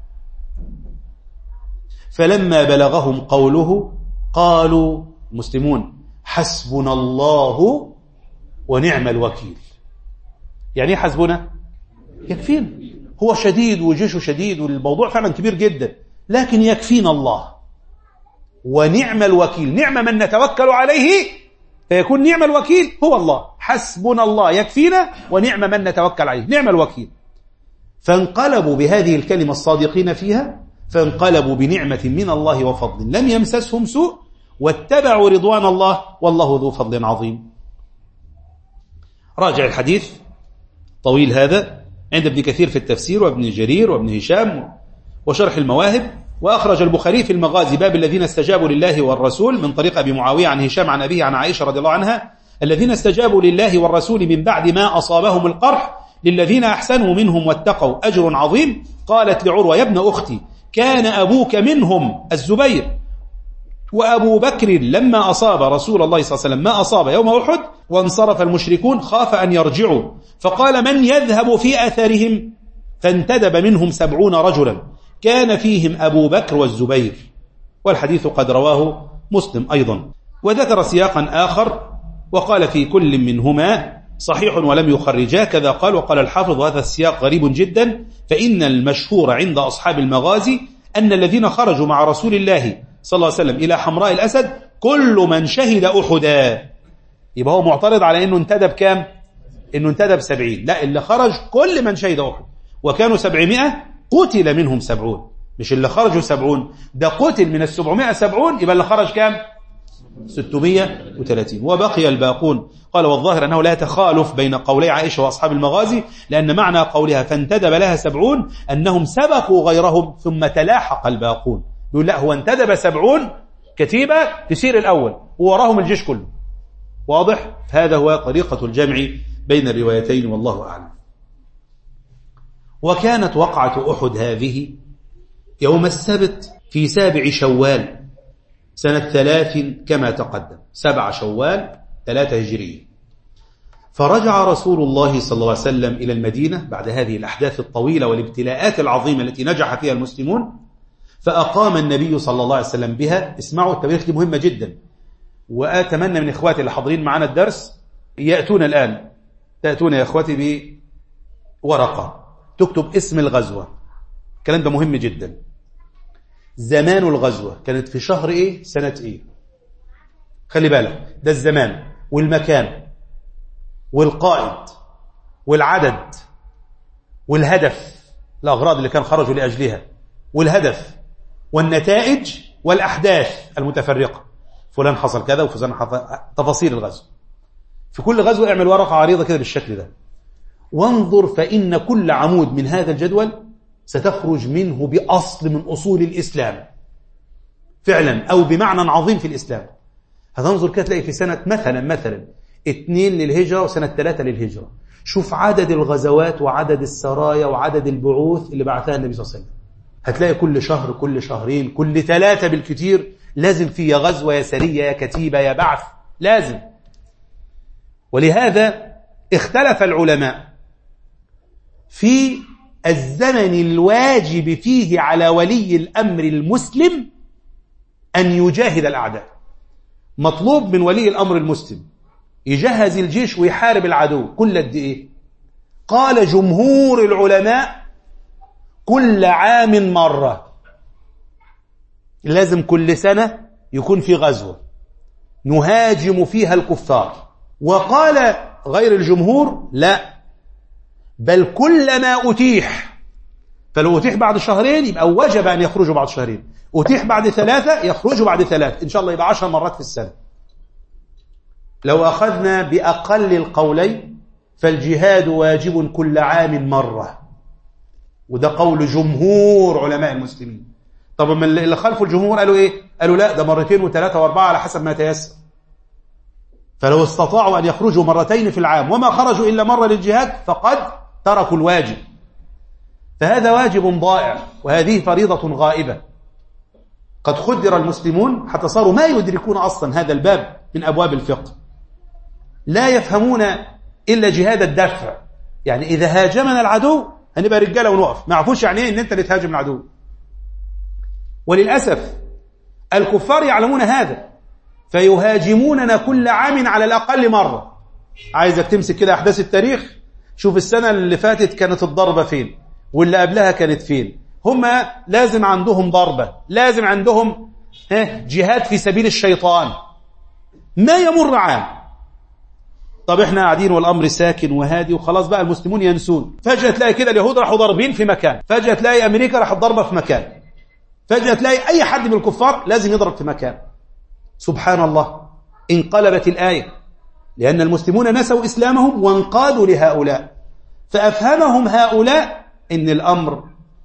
فلما بلغهم قوله قالوا المسلمون: حسبنا الله ونعم الوكيل. يعني ايه حسبنا؟ يكفينا، هو شديد وجيشه شديد والموضوع فعلا كبير جدا، لكن يكفينا الله ونعم الوكيل. نعم من نتوكل عليه فيكون نعم الوكيل هو الله. حسبنا الله يكفينا ونعم من نتوكل عليه نعم الوكيل. فانقلبوا بهذه الكلمة الصادقين فيها، فانقلبوا بنعمة من الله وفضل لم يمسسهم سوء واتبعوا رضوان الله والله ذو فضل عظيم. راجع الحديث طويل هذا عند ابن كثير في التفسير وابن جرير وابن هشام وشرح المواهب. وأخرج البخاري في المغازي باب الذين استجابوا لله والرسول من طريق أبي معاوية عن هشام عن أبيه عن عائشة رضي الله عنها: الذين استجابوا لله والرسول من بعد ما أصابهم القرح للذين أحسنوا منهم واتقوا أجر عظيم. قالت لعروة: يا ابن أختي، كان أبوك منهم الزبير، وأبو بكر لما أصاب رسول الله صلى الله عليه وسلم ما أصاب يوم أحد وانصرف المشركون خاف أن يرجعوا، فقال: من يذهب في أثرهم؟ فانتدب منهم سبعون رجلا كان فيهم أبو بكر والزبير. والحديث قد رواه مسلم أيضا. وذكر سياقا آخر وقال: في كل منهما صحيح ولم يخرجاه، كذا قال. وقال الحافظ: هذا السياق غريب جدا، فإن المشهور عند أصحاب المغازي أن الذين خرجوا مع رسول الله صلى الله عليه وسلم إلى حمراء الأسد كل من شهد أحدا. يبقى هو معترض على أنه انتدب كام؟ أنه انتدب سبعين. لا، اللي خرج كل من شهد أحد، وكانوا سبعمائة قتل منهم سبعون. مش اللي خرجوا سبعون، ده قتل من السبعمائة سبعون، يبقى اللي خرج كام؟ ستمائة وثلاثين وبقي الباقون. قال: والظاهر أنه لا تخالف بين قولي عائشة وأصحاب المغازي، لأن معنى قولها فانتدب لها سبعون أنهم سبقوا غيرهم ثم تلاحق الباقون. يقول لا، هو انتدب سبعون كتيبة تسير الأول ووراهم الجيش كله. واضح؟ هذا هو طريقة الجمع بين الروايتين والله أعلم. وكانت وقعة أحد هذه يوم السبت في سابع شوال سنة ثلاث كما تقدم، سبع شوال ثلاثة هجرية. فرجع رسول الله صلى الله عليه وسلم إلى المدينة بعد هذه الأحداث الطويلة والابتلاءات العظيمة التي نجح فيها المسلمون، فأقام النبي صلى الله عليه وسلم بها. اسمعوا، التواريخ دي مهمة جدا، وأتمنى من إخواتي اللي حاضرين معنا الدرس يأتون الآن، تأتون يا إخواتي بورقة تكتب اسم الغزوة. الكلام ده مهم جدا. زمان الغزوة كانت في شهر إيه، سنة إيه، خلي بالك، ده الزمان والمكان والقائد والعدد والهدف، الأغراض اللي كان خرجوا لأجلها، والهدف والنتائج والأحداث المتفرقة. فلان حصل كذا وفلان حصل، تفاصيل الغزو. في كل غزوة اعمل ورقة عريضة كده بالشكل ده، وانظر، فإن كل عمود من هذا الجدول ستخرج منه بأصل من أصول الإسلام فعلا، أو بمعنى عظيم في الإسلام. هتنظر كده تلاقي في سنة مثلا مثلا اتنين للهجرة وسنة ثلاثة للهجرة. شوف عدد الغزوات وعدد السرايا وعدد البعوث اللي بعثها النبي صلى الله عليه وسلم. هتلاقي كل شهر كل شهرين كل ثلاثة بالكثير لازم في يا غزوة يا سرية يا كتيبة يا بعث لازم. ولهذا اختلف العلماء في الزمن الواجب فيه على ولي الأمر المسلم أن يجاهد الأعداء. مطلوب من ولي الأمر المسلم يجهز الجيش ويحارب العدو كل قد إيه؟ قال جمهور العلماء كل عام مرة، لازم كل سنة يكون في غزوة نهاجم فيها الكفار. وقال غير الجمهور لا، بل كلما أتيح، فلو أتيح بعد شهرين يبقى وجب أن يخرجوا بعد شهرين، أتيح بعد ثلاثة يخرجوا بعد ثلاثة، إن شاء الله يبقى عشر مرات في السنة. لو أخذنا بأقل القولين فالجهاد واجب كل عام مرة، وده قول جمهور علماء المسلمين. طب من اللي خلفوا الجمهور قالوا إيه؟ قالوا لا، ده مرتين وثلاثة وأربعة على حسب ما تيسر. فلو استطاعوا أن يخرجوا مرتين في العام وما خرجوا إلا مرة للجهاد فقد تركوا الواجب. فهذا واجب ضائع، وهذه فريضة غائبة. قد خدر المسلمون حتى صاروا ما يدركون أصلا هذا الباب من أبواب الفقه، لا يفهمون إلا جهاد الدفع. يعني إذا هاجمنا العدو هنبقى رجالة ونقف، ما عرفوش يعني إيه إن أنت اللي تهاجم العدو. وللأسف الكفار يعلمون هذا فيهاجموننا كل عام على الأقل مرة. عايزك تمسك كده أحداث التاريخ، شوف السنة اللي فاتت كانت الضربة فين واللي قبلها كانت فين. هم لازم عندهم ضربة، لازم عندهم جهاد في سبيل الشيطان، ما يمر عام. طب احنا قاعدين والأمر ساكن وهادي وخلاص بقى المسلمون ينسون، فجأة تلاقي كده اليهود راحوا ضاربين في مكان، فجأة تلاقي أمريكا راحت ضربة في مكان، فجأة تلاقي أي حد من الكفار لازم يضرب في مكان. سبحان الله، انقلبت الآية، لأن المسلمون نسوا إسلامهم وانقادوا لهؤلاء، فأفهمهم هؤلاء إن الأمر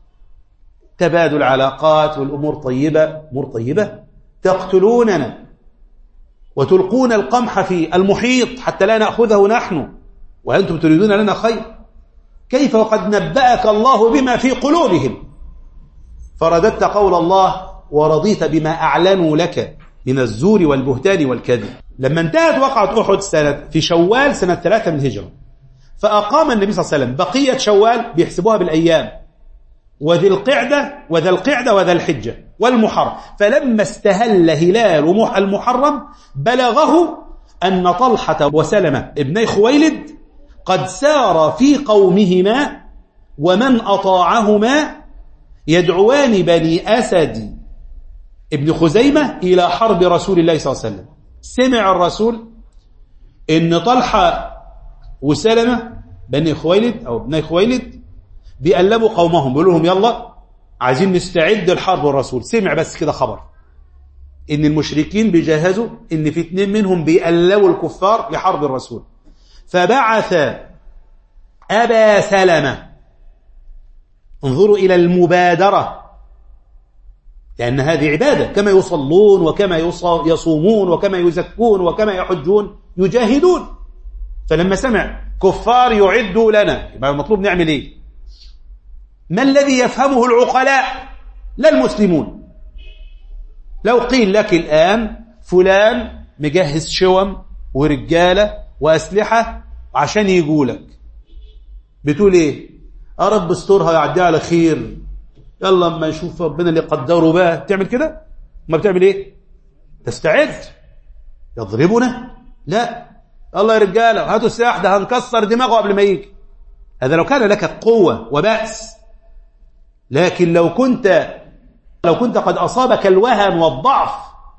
تبادل علاقات والأمور طيبة. أمور طيبة تقتلوننا وتلقون القمح في المحيط حتى لا نأخذه نحن وأنتم تريدون لنا خير، كيف وقد نبأك الله بما في قلوبهم فرددت قول الله ورضيت بما أعلنوا لك من الزور والبهتان والكذب. لما انتهت وقعة أحد سنة في شوال سنة ثلاثة من الهجرة، فأقام النبي صلى الله عليه وسلم بقية شوال بيحسبوها بالأيام، وذي القعدة وذا القعدة وذا الحجة والمحرم. فلما استهل هلال المحرم بلغه أن طلحة وسلمة ابني خويلد قد سار في قومهما ومن أطاعهما يدعوان بني أسد ابن خزيمة إلى حرب رسول الله صلى الله عليه وسلم. سمع الرسول إن طلحة وسلمة بني خويلد أو ابني خويلد بيقلبوا قومهم، بيقولوا لهم يلا عايزين نستعد لحرب الرسول. سمع بس كده خبر إن المشركين بيجهزوا إن في اتنين منهم بيقلبوا الكفار لحرب الرسول، فبعث أبا سلمة. انظروا إلى المبادرة، لأن هذه عبادة، كما يصلون وكما يصومون وكما يزكون وكما يحجون يجاهدون. فلما سمع كفار يعدوا لنا يبقى المطلوب نعمل إيه؟ ما الذي يفهمه العقلاء لا المسلمون؟ لو قيل لك الآن فلان مجهز شوم ورجالة وأسلحة عشان يقولك، بتقول إيه؟ يا رب استرها يعديها على خير، يلا اما نشوف ربنا اللي قدره بقى. تعمل كده؟ ما بتعمل ايه؟ تستعد. يضربنا؟ لا، الله يا رجاله هاتوا السلاح ده هنكسر دماغه قبل ما يجي. هذا لو كان لك قوة وبأس. لكن لو كنت لو كنت قد أصابك الوهن والضعف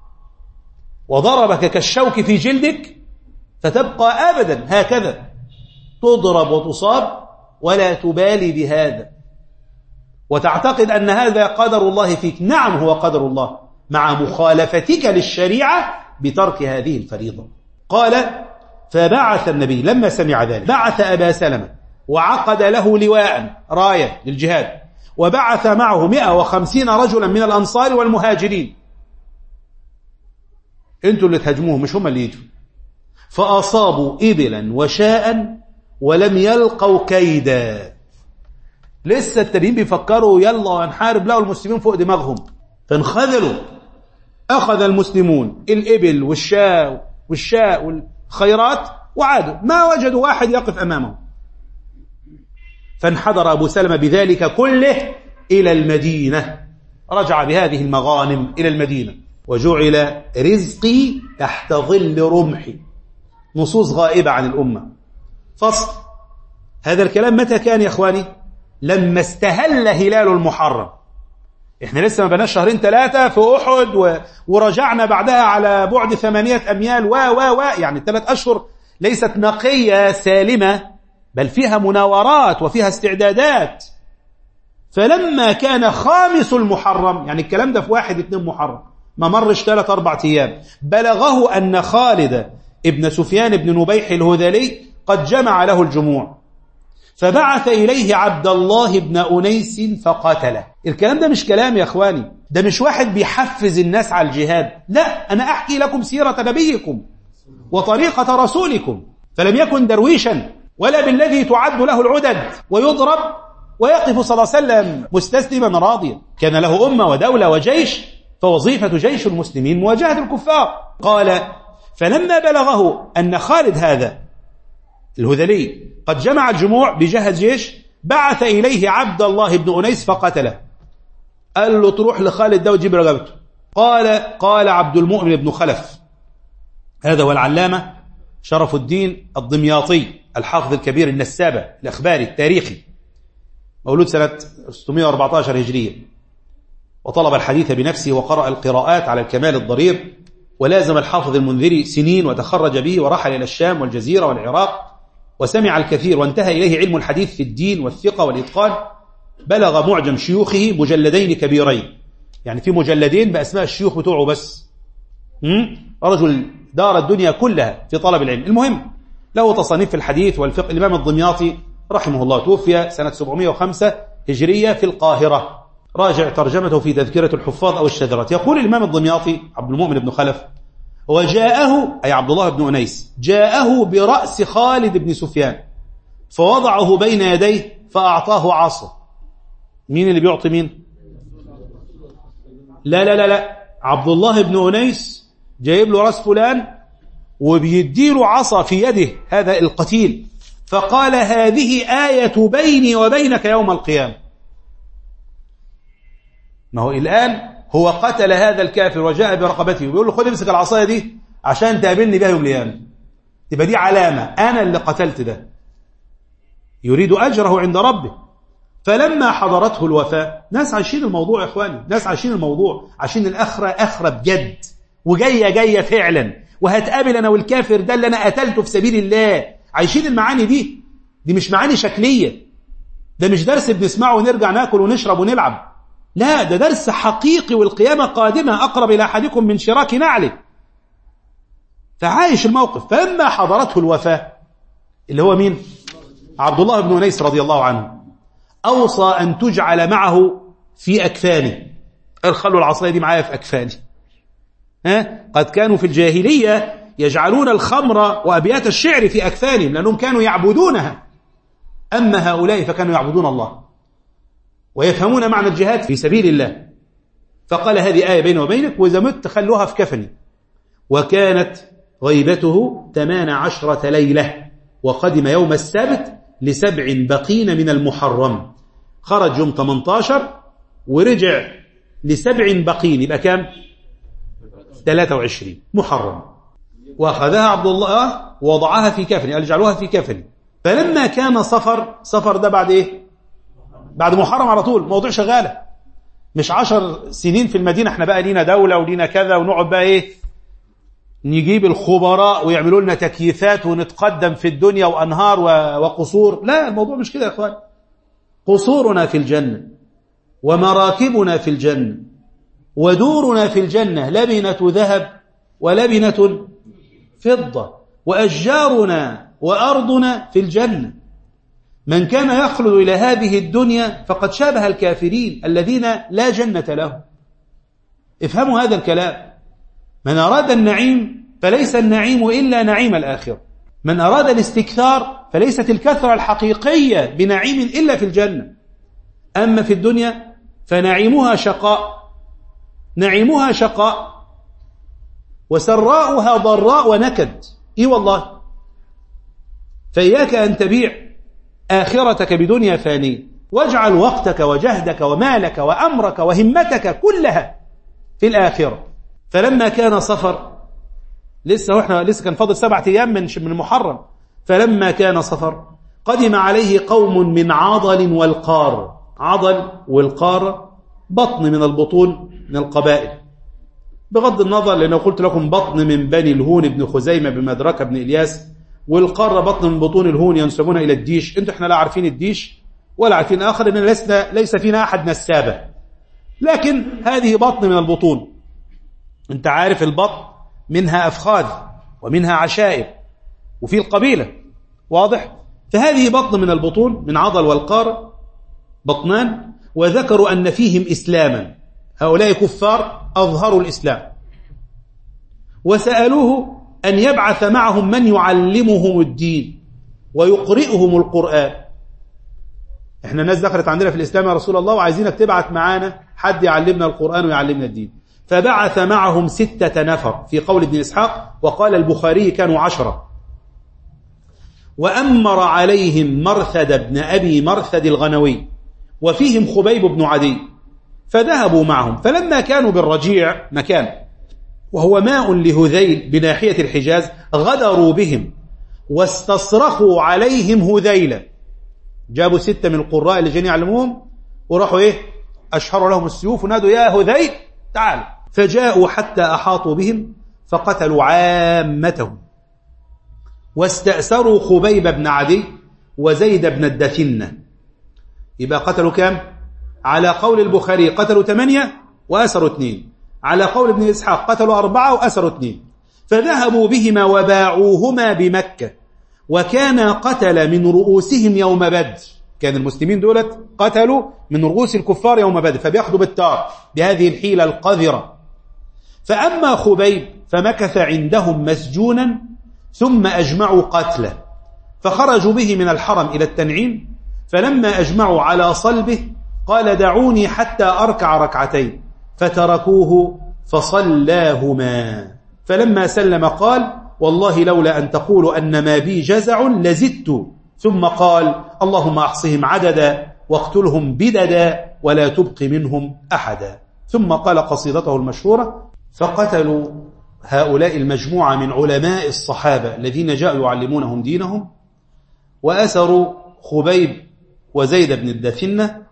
وضربك كالشوك في جلدك فتبقى أبدا هكذا تضرب وتصاب ولا تبالي بهذا وتعتقد أن هذا قدر الله فيك. نعم هو قدر الله مع مخالفتك للشريعة بترك هذه الفريضة. قال فبعث النبي لما سمع ذلك بعث أبا سلمة وعقد له لواء راية للجهاد، وبعث معه مئة وخمسين رجلا من الأنصار والمهاجرين. انتوا اللي تهاجموه مش هم اللي يجوا. فأصابوا إبلا وشاء ولم يلقوا كيدا. لسه التابعين بيفكروا يلا هنحارب، لقوا المسلمين فوق دماغهم فانخذلوا. أخذ المسلمون الإبل والشاء والشاء والخيرات وعادوا، ما وجدوا واحد يقف أمامهم. فانحدر أبو سلمة بذلك كله إلى المدينة، رجع بهذه المغانم إلى المدينة. وجعل رزقي تحت ظل رمحي. نصوص غائبة عن الأمة. فصل. هذا الكلام متى كان يا إخواني؟ لما استهل هلال المحرم. إحنا لسه ما بناش شهرين ثلاثة في أحد و... ورجعنا بعدها على بعد ثمانية أميال و و و يعني الثلاث أشهر ليست نقية سالمة، بل فيها مناورات وفيها استعدادات. فلما كان خامس المحرم، يعني الكلام ده في واحد اثنين محرم، ما مرش ثلاث أربع أيام، بلغه أن خالد ابن سفيان بن نبيح الهذلي قد جمع له الجموع، فبعث إليه عبد الله بن أنيس فقاتله. الكلام ده مش كلام يا أخواني، ده مش واحد بيحفز الناس على الجهاد، لا، أنا أحكي لكم سيرة نبيكم وطريقة رسولكم. فلم يكن درويشا ولا بالذي تعد له العدد ويضرب ويقف صلى الله عليه وسلم مستسلما راضيا. كان له أمة ودولة وجيش، فوظيفة جيش المسلمين مواجهة الكفار. قال: فلما بلغه أن خالد هذا الهذلي قد جمع الجموع بجهز جيش، بعث إليه عبد الله بن أنيس فقتله. قال له تروح لخالد ده وتجيب رقبته. قال قال عبد المؤمن بن خلف، هذا هو العلامة شرف الدين الدمياطي الحافظ الكبير النسابة الأخباري التاريخي، مولود سنة ستمائة وأربعة عشر هجرية، وطلب الحديث بنفسه وقرأ القراءات على الكمال الضرير، ولازم الحافظ المنذري سنين وتخرج به، ورحل إلى الشام والجزيرة والعراق وسمع الكثير، وانتهى إليه علم الحديث في الدين والثقة والإتقان. بلغ معجم شيوخه مجلدين كبيرين، يعني في مجلدين بأسماء الشيوخ بتوعه بس. رجل دار الدنيا كلها في طلب العلم. المهم له تصانيف في الحديث والفقه. الإمام الدمياطي رحمه الله توفي سنة سبعمائة وخمسة هجرية في القاهرة. راجع ترجمته في تذكرة الحفاظ أو الشذرات. يقول الإمام الدمياطي عبد المؤمن بن خلف: وجاءه أي عبد الله بن أنيس جاءه برأس خالد بن سفيان فوضعه بين يديه فأعطاه عصا. مين اللي بيعطي مين؟ لا لا لا لا عبد الله بن أنيس جايب له رأس فلان وبيديله عصا في يده هذا القتيل، فقال: هذه آية بيني وبينك يوم القيامة. ما هو الآن هو قتل هذا الكافر وجاء برقبته ويقول له: خد امسك العصاية دي عشان تقابلني بها يوم القيامة، تبقى دي علامة أنا اللي قتلت ده، يريد أجره عند ربه. فلما حضرته الوفاة، ناس عايشين الموضوع يا إخواني، ناس عايشين الموضوع عشان الآخرة آخرة بجد، وجاية جاية فعلا، وهتقابل أنا والكافر ده اللي أنا قتلته في سبيل الله. عايشين المعاني دي، دي مش معاني شكلية، ده مش درس بنسمعه ونرجع ناكل ونشرب ونلعب، لا، ده درس حقيقي، والقيامة قادمة أقرب إلى أحدكم من شراك نعله. فعايش الموقف. فلما حضرته الوفاة، اللي هو مين؟ عبد الله بن أنيس رضي الله عنه، أوصى أن تجعل معه في أكفانه. خلوا العصاية دي معايا في أكفاني. ها؟ قد كانوا في الجاهلية يجعلون الخمر وأبيات الشعر في أكفانهم لأنهم كانوا يعبدونها، أما هؤلاء فكانوا يعبدون الله ويفهمون معنى الجهاد في سبيل الله. فقال: هذه آية بيني وبينك، وإذا مت خلوها في كفني. وكانت غيبته ثمان عشرة ليلة، وقدم يوم السبت لسبع بقين من المحرم. خرج يوم ثمانية عشر ورجع لسبع بقين، يبقى كام؟ ثلاثة وعشرين محرم. وأخذها عبد الله ووضعها في كفني، قال: اجعلوها في كفني. فلما كان صفر، صفر ده بعد إيه؟ بعد محرم على طول، موضوع شغالة، مش عشر سنين في المدينة احنا بقى لينا دولة ولينا كذا ونقعد بقى ايه نجيب الخبراء ويعملوا لنا تكييفات ونتقدم في الدنيا وأنهار وقصور. لا، الموضوع مش كده يا اخوان. قصورنا في الجنة، ومراكبنا في الجنة، ودورنا في الجنة لبنة ذهب ولبنة فضة، وأشجارنا وأرضنا في الجنة. من كان يخلد إلى هذه الدنيا فقد شابه الكافرين الذين لا جنة لهم. افهموا هذا الكلام. من أراد النعيم فليس النعيم إلا نعيم الآخرة. من أراد الاستكثار فليست الكثرة الحقيقية بنعيم إلا في الجنة. أما في الدنيا فنعيمها شقاء، نعيمها شقاء وسراؤها ضراء ونكد. إي والله. فإياك أن تبيع آخرتك بدنيا فانية، واجعل وقتك وجهدك ومالك وأمرك وهمتك كلها في الآخرة. فلما كان صفر، لسه وإحنا لسه كان فاضل سبعة أيام من من محرم، فلما كان صفر قدم عليه قوم من عضل والقار. عضل والقار بطن من البطون من القبائل، بغض النظر لأنه قلت لكم بطن من بني الهون بن خزيمة بمدركة بن إلياس، والقارة بطن من بطون الهون ينسبون إلى الديش. انتوا احنا لا عارفين الديش ولا عارفين آخر، لأن لسنا ليس فينا أحد نسابة، لكن هذه بطن من البطون. انت عارف البطن منها أفخاذ ومنها عشائر وفي القبيلة، واضح؟ فهذه بطن من البطون من عضل والقارة بطنان، وذكروا أن فيهم إسلاما، هؤلاء كفار أظهروا الإسلام، وسألوه أن يبعث معهم من يعلمهم الدين ويقرئهم القرآن. احنا الناس دخلت عندنا في الإسلام يا رسول الله وعايزينك تبعث معانا حد يعلمنا القرآن ويعلمنا الدين. فبعث معهم ستة نفر في قول ابن إسحاق، وقال البخاري كانوا عشرة. وأمر عليهم مرثد بن أبي مرثد الغنوي، وفيهم خبيب بن عدي، فذهبوا معهم. فلما كانوا بالرجيع مكان وهو ماء لهذيل بناحية الحجاز غدروا بهم واستصرخوا عليهم هذيلا. جابوا ستة من القراء اللي جايين يعلموهم وراحوا ايه أشهروا لهم السيوف ونادوا يا هذيل تعال. فجاءوا حتى أحاطوا بهم فقتلوا عامتهم، واستأسروا خبيب بن عدي وزيد بن الدثنة. يبقى قتلوا كام؟ على قول البخاري قتلوا ثمانية وأسروا اثنين، على قول ابن إسحاق قتلوا أربعة وأسروا اثنين. فذهبوا بهما وباعوهما بمكة، وكان قتل من رؤوسهم يوم بدر. كان المسلمين دولت قتلوا من رؤوس الكفار يوم بدر، فبيأخذوا بالتار بهذه الحيلة القذرة. فأما خبيب فمكث عندهم مسجونا، ثم أجمعوا قتله، فخرجوا به من الحرم إلى التنعيم. فلما أجمعوا على صلبه قال دعوني حتى أركع ركعتين، فتركوه فصلاهما. فلما سلم قال والله لولا أن تقولوا أن ما بي جزع لزدت. ثم قال اللهم أحصهم عددا واقتلهم بددا ولا تبق منهم أحدا. ثم قال قصيدته المشهورة: فقتلوا هؤلاء المجموعة من علماء الصحابة الذين جاءوا يعلمونهم دينهم، وأسروا خبيب وزيد بن الدثنة.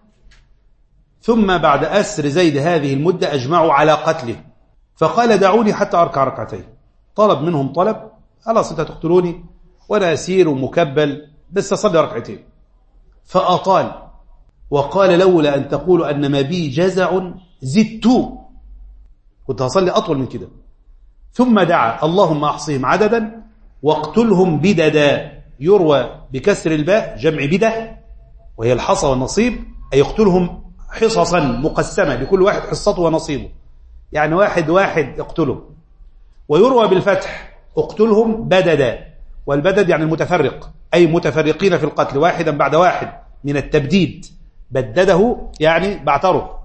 ثم بعد أسر زيد هذه المدة أجمعوا على قتله، فقال دعوني حتى أركع ركعتين. طلب منهم طلب: خلاص انت تقتلوني وأنا أسير ومكبل، بس أصلي ركعتين. فأطال وقال لولا أن تقولوا أن ما بي جزع زدت، كنت هصلي أطول من كده. ثم دعا اللهم أحصهم عددا واقتلهم بددا، يروى بكسر الباء جمع بدة وهي الحصى والنصيب، أي يقتلهم حصصا مقسمة لكل واحد حصته ونصيبه، يعني واحد واحد اقتله. ويروى بالفتح اقتلهم بددا، والبدد يعني المتفرق، أي متفرقين في القتل واحدا بعد واحد من التبديد، بدده يعني بعتره.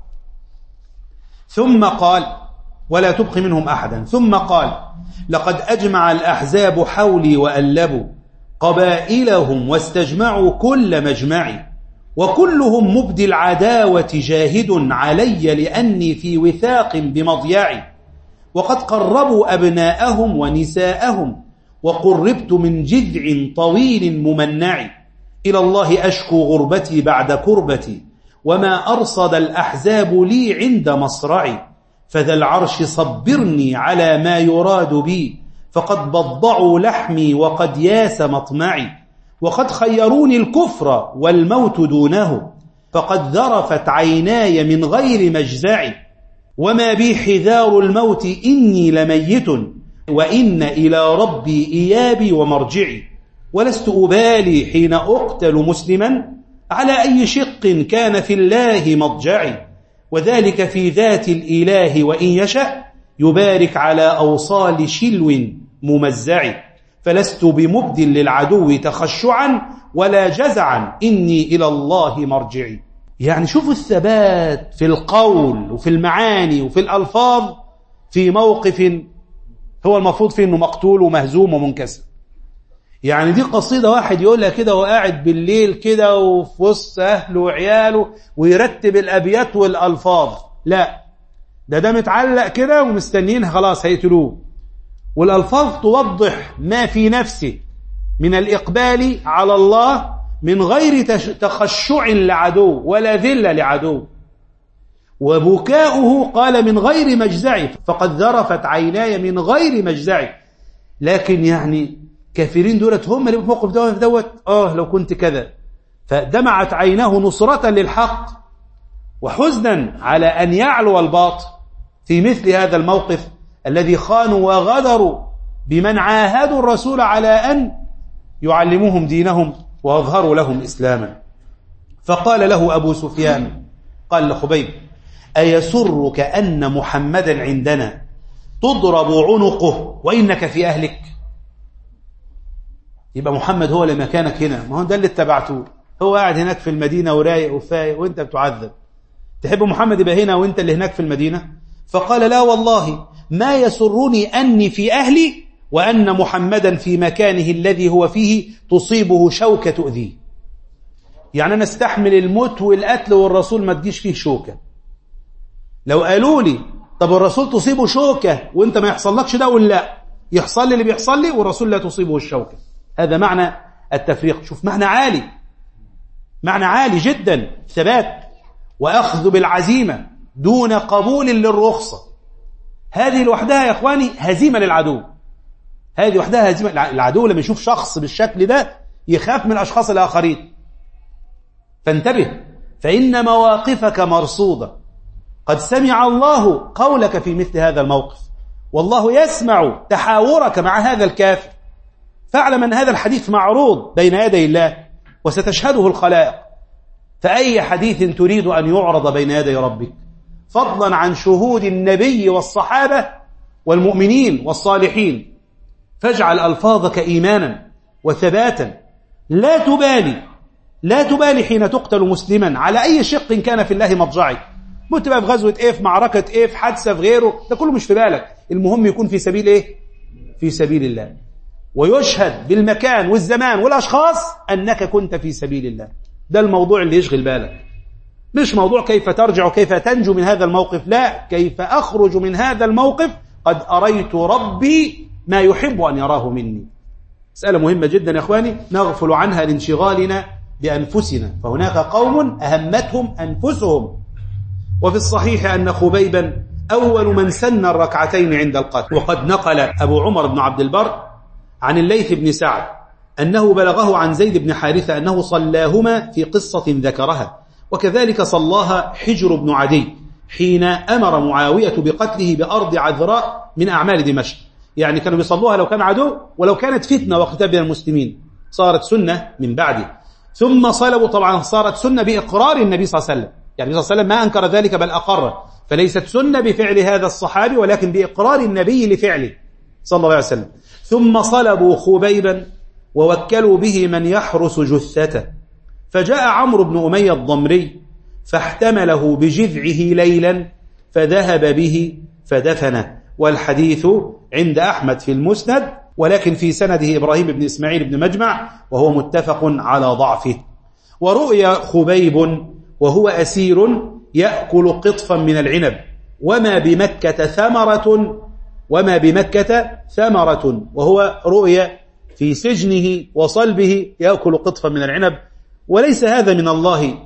ثم قال ولا تبقي منهم أحدا. ثم قال لقد أجمع الأحزاب حولي وألبوا قبائلهم واستجمعوا كل مجمع، وكلهم مبدي العداوة جاهد علي لأني في وثاق بمضيعي، وقد قربوا أبناءهم ونساءهم وقربت من جذع طويل ممنع، إلى الله أشكو غربتي بعد كربتي، وما أرصد الأحزاب لي عند مصرعي، فذا العرش صبرني على ما يراد بي، فقد بضعوا لحمي وقد ياس مطمعي، وقد خيروني الكفر والموت دونه، فقد ذرفت عيناي من غير مجزع، وما بي حذار الموت إني لميت، وإن إلى ربي إيابي ومرجعي، ولست أبالي حين أقتل مسلما على أي شق كان في الله مضجعي، وذلك في ذات الإله وإن يشأ يبارك على أوصال شلو ممزع فلست بمبد للعدو تخشعا ولا جزعا إني إلى الله مرجعي. يعني شوفوا الثبات في القول وفي المعاني وفي الألفاظ في موقف هو المفروض فيه أنه مقتول ومهزوم ومنكسر. يعني دي قصيدة واحد يقولها كده وقاعد بالليل كده وفي وسط أهله وعياله ويرتب الأبيات والألفاظ، لا، ده ده متعلق كده ومستنيين خلاص هيقتلوه، والألفاظ توضح ما في نفسه من الإقبال على الله من غير تخشع لعدو ولا ذل لعدو. وبكاؤه قال من غير مجزع فقد ذرفت عيناي من غير مجزع. لكن يعني كافرين دولت هم اللي بموقف دوت دوت آه لو كنت كذا. فدمعت عيناه نصرة للحق وحزنا على أن يعلو الباطل في مثل هذا الموقف الذي خانوا وغدروا بمن عاهدوا الرسول على أن يعلموهم دينهم وأظهروا لهم إسلاما. فقال له أبو سفيان قال لخبيب أيسرك أن محمدا عندنا تضرب عنقه وإنك في أهلك؟ يبقى محمد هو اللي مكانك هنا، ما هو ده اللي اتبعتوه، هو قاعد هناك في المدينة ورايق وفايق وانت بتعذب، تحب محمد يبقى هنا وانت اللي هناك في المدينة؟ فقال لا والله ما يسرني أني في أهلي وأن محمدا في مكانه الذي هو فيه تصيبه شوكة تؤذيه. يعني أنا استحمل الموت والقتل والرسول ما تجيش فيه شوكة. لو قالوا لي طب الرسول تصيبه شوكة وانت ما يحصل لكش ده، ولا لا يحصل لي اللي بيحصل لي والرسول لا تصيبه الشوكة. هذا معنى التفريق. شوف معنى عالي، معنى عالي جدا، ثبات وأخذ بالعزيمة دون قبول للرخصة. هذه لوحدها يا إخواني هزيمة للعدو، هذه وحدها هزيمة. العدو لما يشوف شخص بالشكل ده يخاف من الأشخاص الآخرين. فانتبه فإن مواقفك مرصودة، قد سمع الله قولك في مثل هذا الموقف، والله يسمع تحاورك مع هذا الكافر. فاعلم أن هذا الحديث معروض بين يدي الله وستشهده الخلائق. فأي حديث تريد أن يعرض بين يدي ربك فضلا عن شهود النبي والصحابة والمؤمنين والصالحين؟ فاجعل ألفاظك إيمانا وثباتا، لا تبالي لا تبالي حين تقتل مسلما على أي شق كان في الله مضجعك. مت بقى في غزوة إيه، في معركة إيه، في حادثة، في غيره، ده كله مش في بالك. المهم يكون في سبيل إيه؟ في سبيل الله، ويشهد بالمكان والزمان والأشخاص أنك كنت في سبيل الله. ده الموضوع اللي يشغل بالك، مش موضوع كيف ترجع وكيف تنجو من هذا الموقف، لا، كيف أخرج من هذا الموقف قد أريت ربي ما يحب أن يراه مني. مسألة مهمة جدا يا إخواني نغفل عنها لانشغالنا بأنفسنا، فهناك قوم أهمتهم أنفسهم. وفي الصحيح أن خبيبا أول من سن الركعتين عند القتل. وقد نقل أبو عمر بن عبد البر عن الليث بن سعد أنه بلغه عن زيد بن حارثة أنه صلاهما في قصة ذكرها، وكذلك صلاها حجر بن عدي حين أمر معاوية بقتله بأرض عذراء من أعمال دمشق. يعني كانوا بيصلوها لو كان عدو ولو كانت فتنة وقتها بين المسلمين، صارت سنة من بعده. ثم صلبوا، طبعا صارت سنة بإقرار النبي صلى الله عليه وسلم، يعني النبي صلى الله عليه وسلم ما أنكر ذلك بل أقر، فليست سنة بفعل هذا الصحابي ولكن بإقرار النبي لفعله صلى الله عليه وسلم. ثم صلبوا خبيبا ووكلوا به من يحرس جثته، فجاء عمرو بن أمية الضمري فاحتمله بجذعه ليلا فذهب به فدفنه. والحديث عند أحمد في المسند، ولكن في سنده إبراهيم بن إسماعيل بن مجمع وهو متفق على ضعفه. ورؤي خبيب وهو أسير يأكل قطفا من العنب وما بمكة ثمرة وما بمكة ثمرة وهو رؤي في سجنه وصلبه يأكل قطفا من العنب. وليس هذا من الله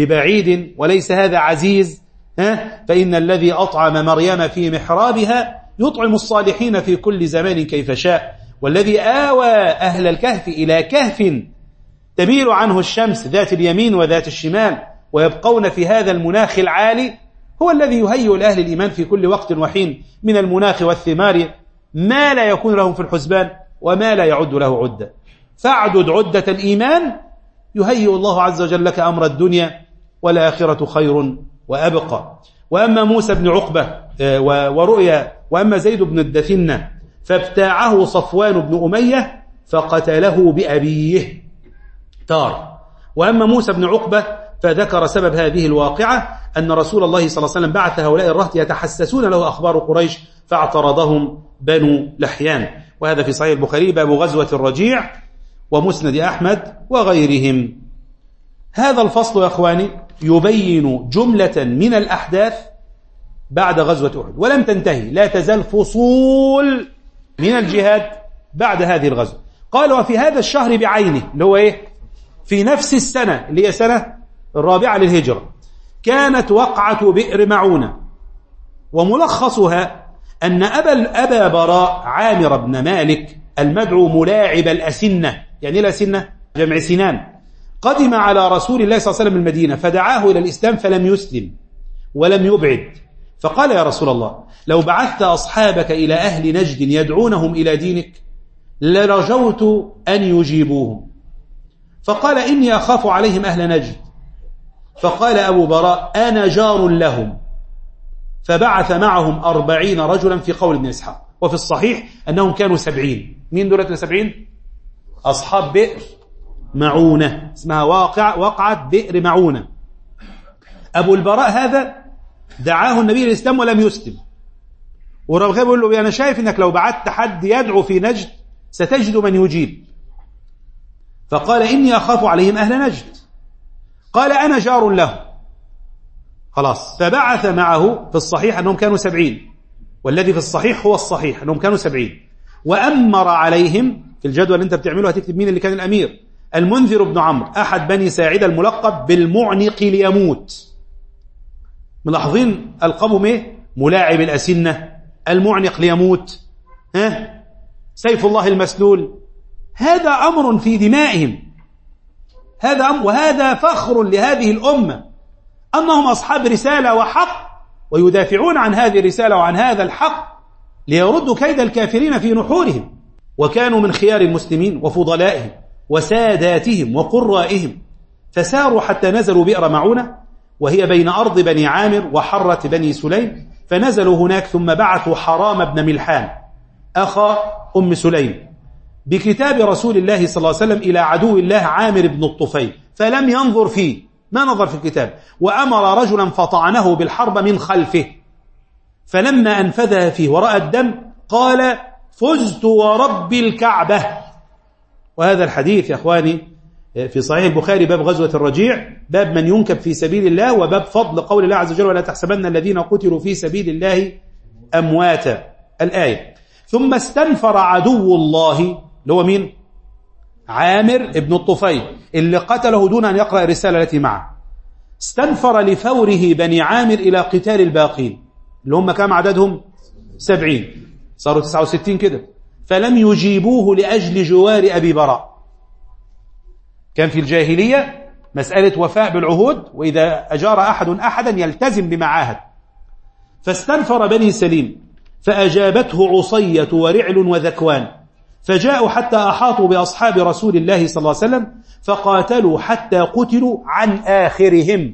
ببعيد وليس هذا عزيز، ها؟ فإن الذي أطعم مريم في محرابها يطعم الصالحين في كل زمان كيف شاء، والذي آوى أهل الكهف إلى كهف تميل عنه الشمس ذات اليمين وذات الشمال ويبقون في هذا المناخ العالي هو الذي يهيئ لأهل الإيمان في كل وقت وحين من المناخ والثمار ما لا يكون لهم في الحسبان وما لا يعد له عدة. فاعدد عدة الإيمان يهيئ الله عز وجل لك أمر الدنيا والآخرة خير وأبقى. وأما موسى بن عقبة ورؤيا وأما زيد بن الدثنة فابتاعه صفوان بن أمية فقتله بأبيه تار. وأما موسى بن عقبة فذكر سبب هذه الواقعة أن رسول الله صلى الله عليه وسلم بعث هؤلاء الرهط يتحسسون له أخبار قريش فاعترضهم بنو لحيان. وهذا في صحيح البخاري باب غزوة الرجيع ومسند أحمد وغيرهم. هذا الفصل يا أخواني يبين جملة من الأحداث بعد غزوة أحد، ولم تنتهي، لا تزال فصول من الجهاد بعد هذه الغزوة. قال وفي هذا الشهر بعينه اللي هو إيه؟ في نفس السنة اللي هي سنة الرابعة للهجرة كانت وقعة بئر معونة، وملخصها أن أبا, أبا براء عامر بن مالك المدعو ملاعب الأسنة، يعني الأسنة جمع سنان، قدم على رسول الله صلى الله عليه وسلم المدينة فدعاه إلى الإسلام فلم يسلم ولم يبعد، فقال يا رسول الله لو بعثت أصحابك إلى أهل نجد يدعونهم إلى دينك لرجوت أن يجيبوهم، فقال إني أخاف عليهم أهل نجد. فقال أبو براء أنا جار لهم، فبعث معهم أربعين رجلا في قول ابن إسحاق، وفي الصحيح أنهم كانوا سبعين. مين دولة سبعين؟ أصحاب بئر معونة، اسمها واقع وقعت بئر معونة. أبو البراء هذا دعاه النبي الإسلام ولم يسلم، ورغم ذلك يقول له أنا شايف أنك لو بعثت حد يدعو في نجد ستجد من يجيب. فقال إني أخاف عليهم أهل نجد. قال أنا جار له، خلاص. فبعث معه في الصحيح أنهم كانوا سبعين، والذي في الصحيح هو الصحيح أنهم كانوا سبعين. وأمر عليهم في الجدول اللي أنت بتعمله هتكتب مين اللي كان الأمير؟ المنذر بن عمرو أحد بني ساعدة الملقب بالمعنق ليموت. ملاحظين ألقبهم إيه؟ ملاعب الأسنة، المعنق ليموت، ها؟ سيف الله المسلول. هذا أمر في دمائهم، هذا أمر، وهذا فخر لهذه الأمة أنهم أصحاب رسالة وحق ويدافعون عن هذه الرسالة وعن هذا الحق ليردوا كيد الكافرين في نحورهم. وكانوا من خيار المسلمين وفضلائهم وساداتهم وقرائهم، فساروا حتى نزلوا بئر معونة وهي بين أرض بني عامر وحرة بني سليم، فنزلوا هناك ثم بعثوا حرام بن ملحان أخا أم سليم بكتاب رسول الله صلى الله عليه وسلم إلى عدو الله عامر بن الطفيل، فلم ينظر فيه، ما نظر في الكتاب، وأمر رجلا فطعنه بالحرب من خلفه، فلما أنفذها فيه ورأى الدم قال فزت ورب الكعبة. وهذا الحديث يا أخواني في صحيح البخاري باب غزوة الرجيع، باب من ينكب في سبيل الله، وباب فضل قول الله عز وجل ولا تحسبن الذين قتلوا في سبيل الله أمواتا الآية. ثم استنفر عدو الله اللي هو مين؟ عامر ابن الطفيل اللي قتله دون أن يقرأ الرسالة التي معه، استنفر لفوره بني عامر إلى قتال الباقين اللي هم كام عددهم؟ سبعين، صاروا تسعة وستين كده، فلم يجيبوه لأجل جوار أبي براء. كان في الجاهلية مسألة وفاء بالعهود، وإذا أجار أحد أحدا يلتزم بما عاهد. فاستنفر بني سليم فأجابته عصية ورعل وذكوان، فجاءوا حتى أحاطوا بأصحاب رسول الله صلى الله عليه وسلم فقاتلوا حتى قتلوا عن آخرهم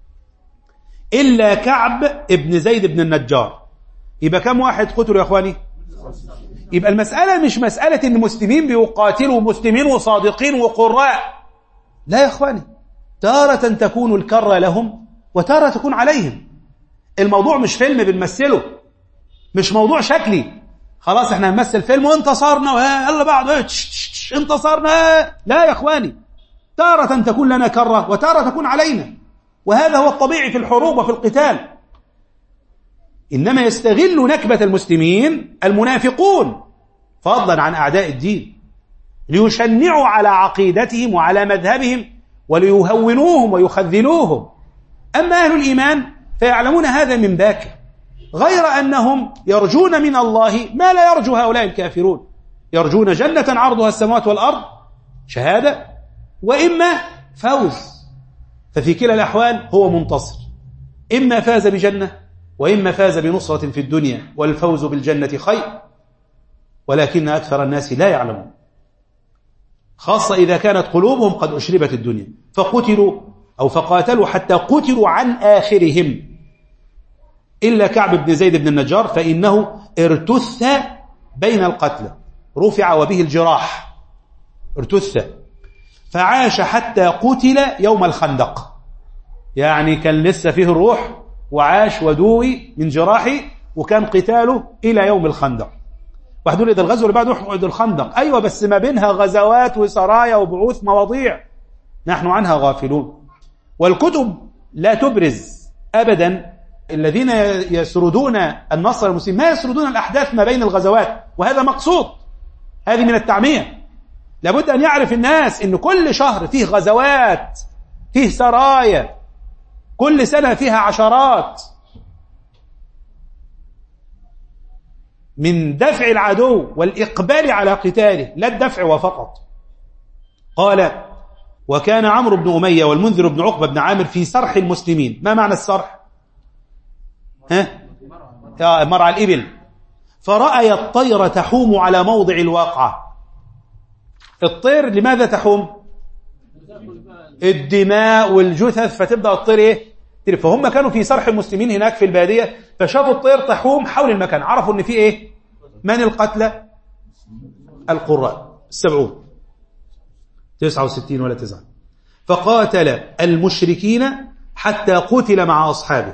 إلا كعب ابن زيد بن النجار. يبقى كم واحد قتلوا يا أخواني؟ يبقى المسألة مش مسألة إن المسلمين بيقاتلوا مسلمين وصادقين وقراء، لا يا أخواني، تارة تكون الكرة لهم وتارة تكون عليهم. الموضوع مش فيلم بنمثله، مش موضوع شكلي خلاص احنا هنمثل فيلم وانتصرنا يلا بعض انتصرنا، لا يا اخواني، تارة تكون لنا كرة وتارة تكون علينا، وهذا هو الطبيعي في الحروب وفي القتال. إنما يستغل نكبة المسلمين المنافقون فضلا عن أعداء الدين ليشنعوا على عقيدتهم وعلى مذهبهم وليهونوهم ويخذلوهم. أما أهل الإيمان فيعلمون هذا من باكر، غير أنهم يرجون من الله ما لا يرجو هؤلاء الكافرون، يرجون جنة عرضها السماوات والأرض شهادة وإما فوز، ففي كلا الأحوال هو منتصر، إما فاز بجنة وإما فاز بنصرة في الدنيا، والفوز بالجنة خير، ولكن أكثر الناس لا يعلمون، خاصة إذا كانت قلوبهم قد أشربت الدنيا، فقتلوا أو فقاتلوا حتى قتلوا عن آخرهم إلا كعب بن زيد بن النجار، فإنه ارتث بين القتلى، رفع وبه الجراح، ارتث، فعاش حتى قتل يوم الخندق، يعني كان لسه فيه الروح وعاش ودوي من جراحه، وكان قتاله إلى يوم الخندق. واحد يقول ده الغزو اللي بعده يحقد الخندق، أيوة بس ما بينها غزوات وسرايا وبعوث مواضيع نحن عنها غافلون. والكتب لا تبرز أبدا الذين يسردون النصر المسلم، ما يسردون الأحداث ما بين الغزوات، وهذا مقصود، هذه من التعمية. لابد أن يعرف الناس أن كل شهر فيه غزوات، فيه سرايا، كل سنة فيها عشرات، من دفع العدو والإقبال على قتاله، لا الدفع وفقط. قال: وكان عمرو بن أمية والمنذر بن عقبة بن عامر في سرح المسلمين. ما معنى السرح؟ ها؟ مرعى الإبل. فرأي الطير تحوم على موضع الواقعة. الطير لماذا تحوم؟ الدماء والجثث، فتبدأ الطير ايه؟ فهم كانوا في سرح المسلمين هناك في البادية، فشافوا الطير تحوم حول المكان، عرفوا ان في ايه؟ من القتلى؟ القراء السبعون، تسعة وستين ولا تسعة. فقاتل المشركين حتى قتل مع أصحابه،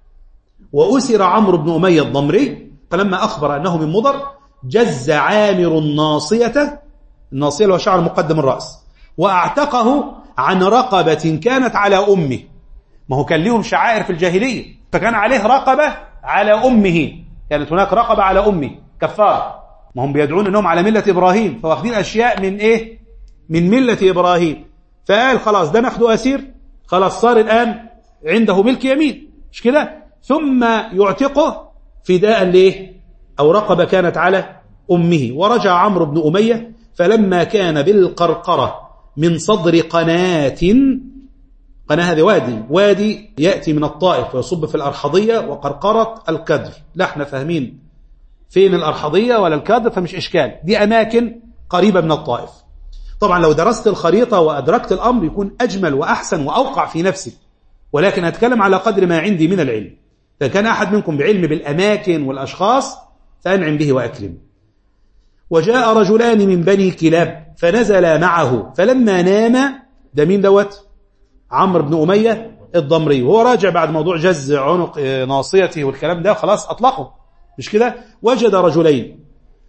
وأسر عمرو بن أمية الضمري، فلما أخبر أنه من مضر جز عامر الناصية، الناصية اللي هو شعر مقدم الرأس، وأعتقه عن رقبة كانت على أمه. ما هو كان لهم شعائر في الجاهلية، فكان عليه رقبة على أمه، كانت هناك رقبة على أمه كفارة. ما هم بيدعون أنهم على ملة إبراهيم، فواخدين أشياء من إيه؟ من ملة إبراهيم. فقال خلاص ده ناخده أسير، خلاص صار الآن عنده ملك يمين، مش كده؟ ثم يعتقه فداء ليه؟ أو رقبة كانت على أمه. ورجع عمرو بن أمية، فلما كان بالقرقرة من صدر قناة، قناة هذه وادي وادي يأتي من الطائف ويصب في الأرحضية، وقرقرة الكدر، لا احنا فاهمين فين الأرحضية ولا الكدر، فمش إشكال، دي أماكن قريبة من الطائف. طبعا لو درست الخريطة وأدركت الأمر يكون أجمل وأحسن وأوقع في نفسك، ولكن أتكلم على قدر ما عندي من العلم. فكان أحد منكم بعلم بالأماكن والأشخاص فأنعم به وأكرم. وجاء رجلان من بني كلاب فنزل معه، فلما نام، ده مين دوت؟ عمرو بن أمية الضمري، وهو راجع بعد موضوع جز عنق ناصيته والكلام ده، خلاص أطلقه، مش كده؟ وجد رجلين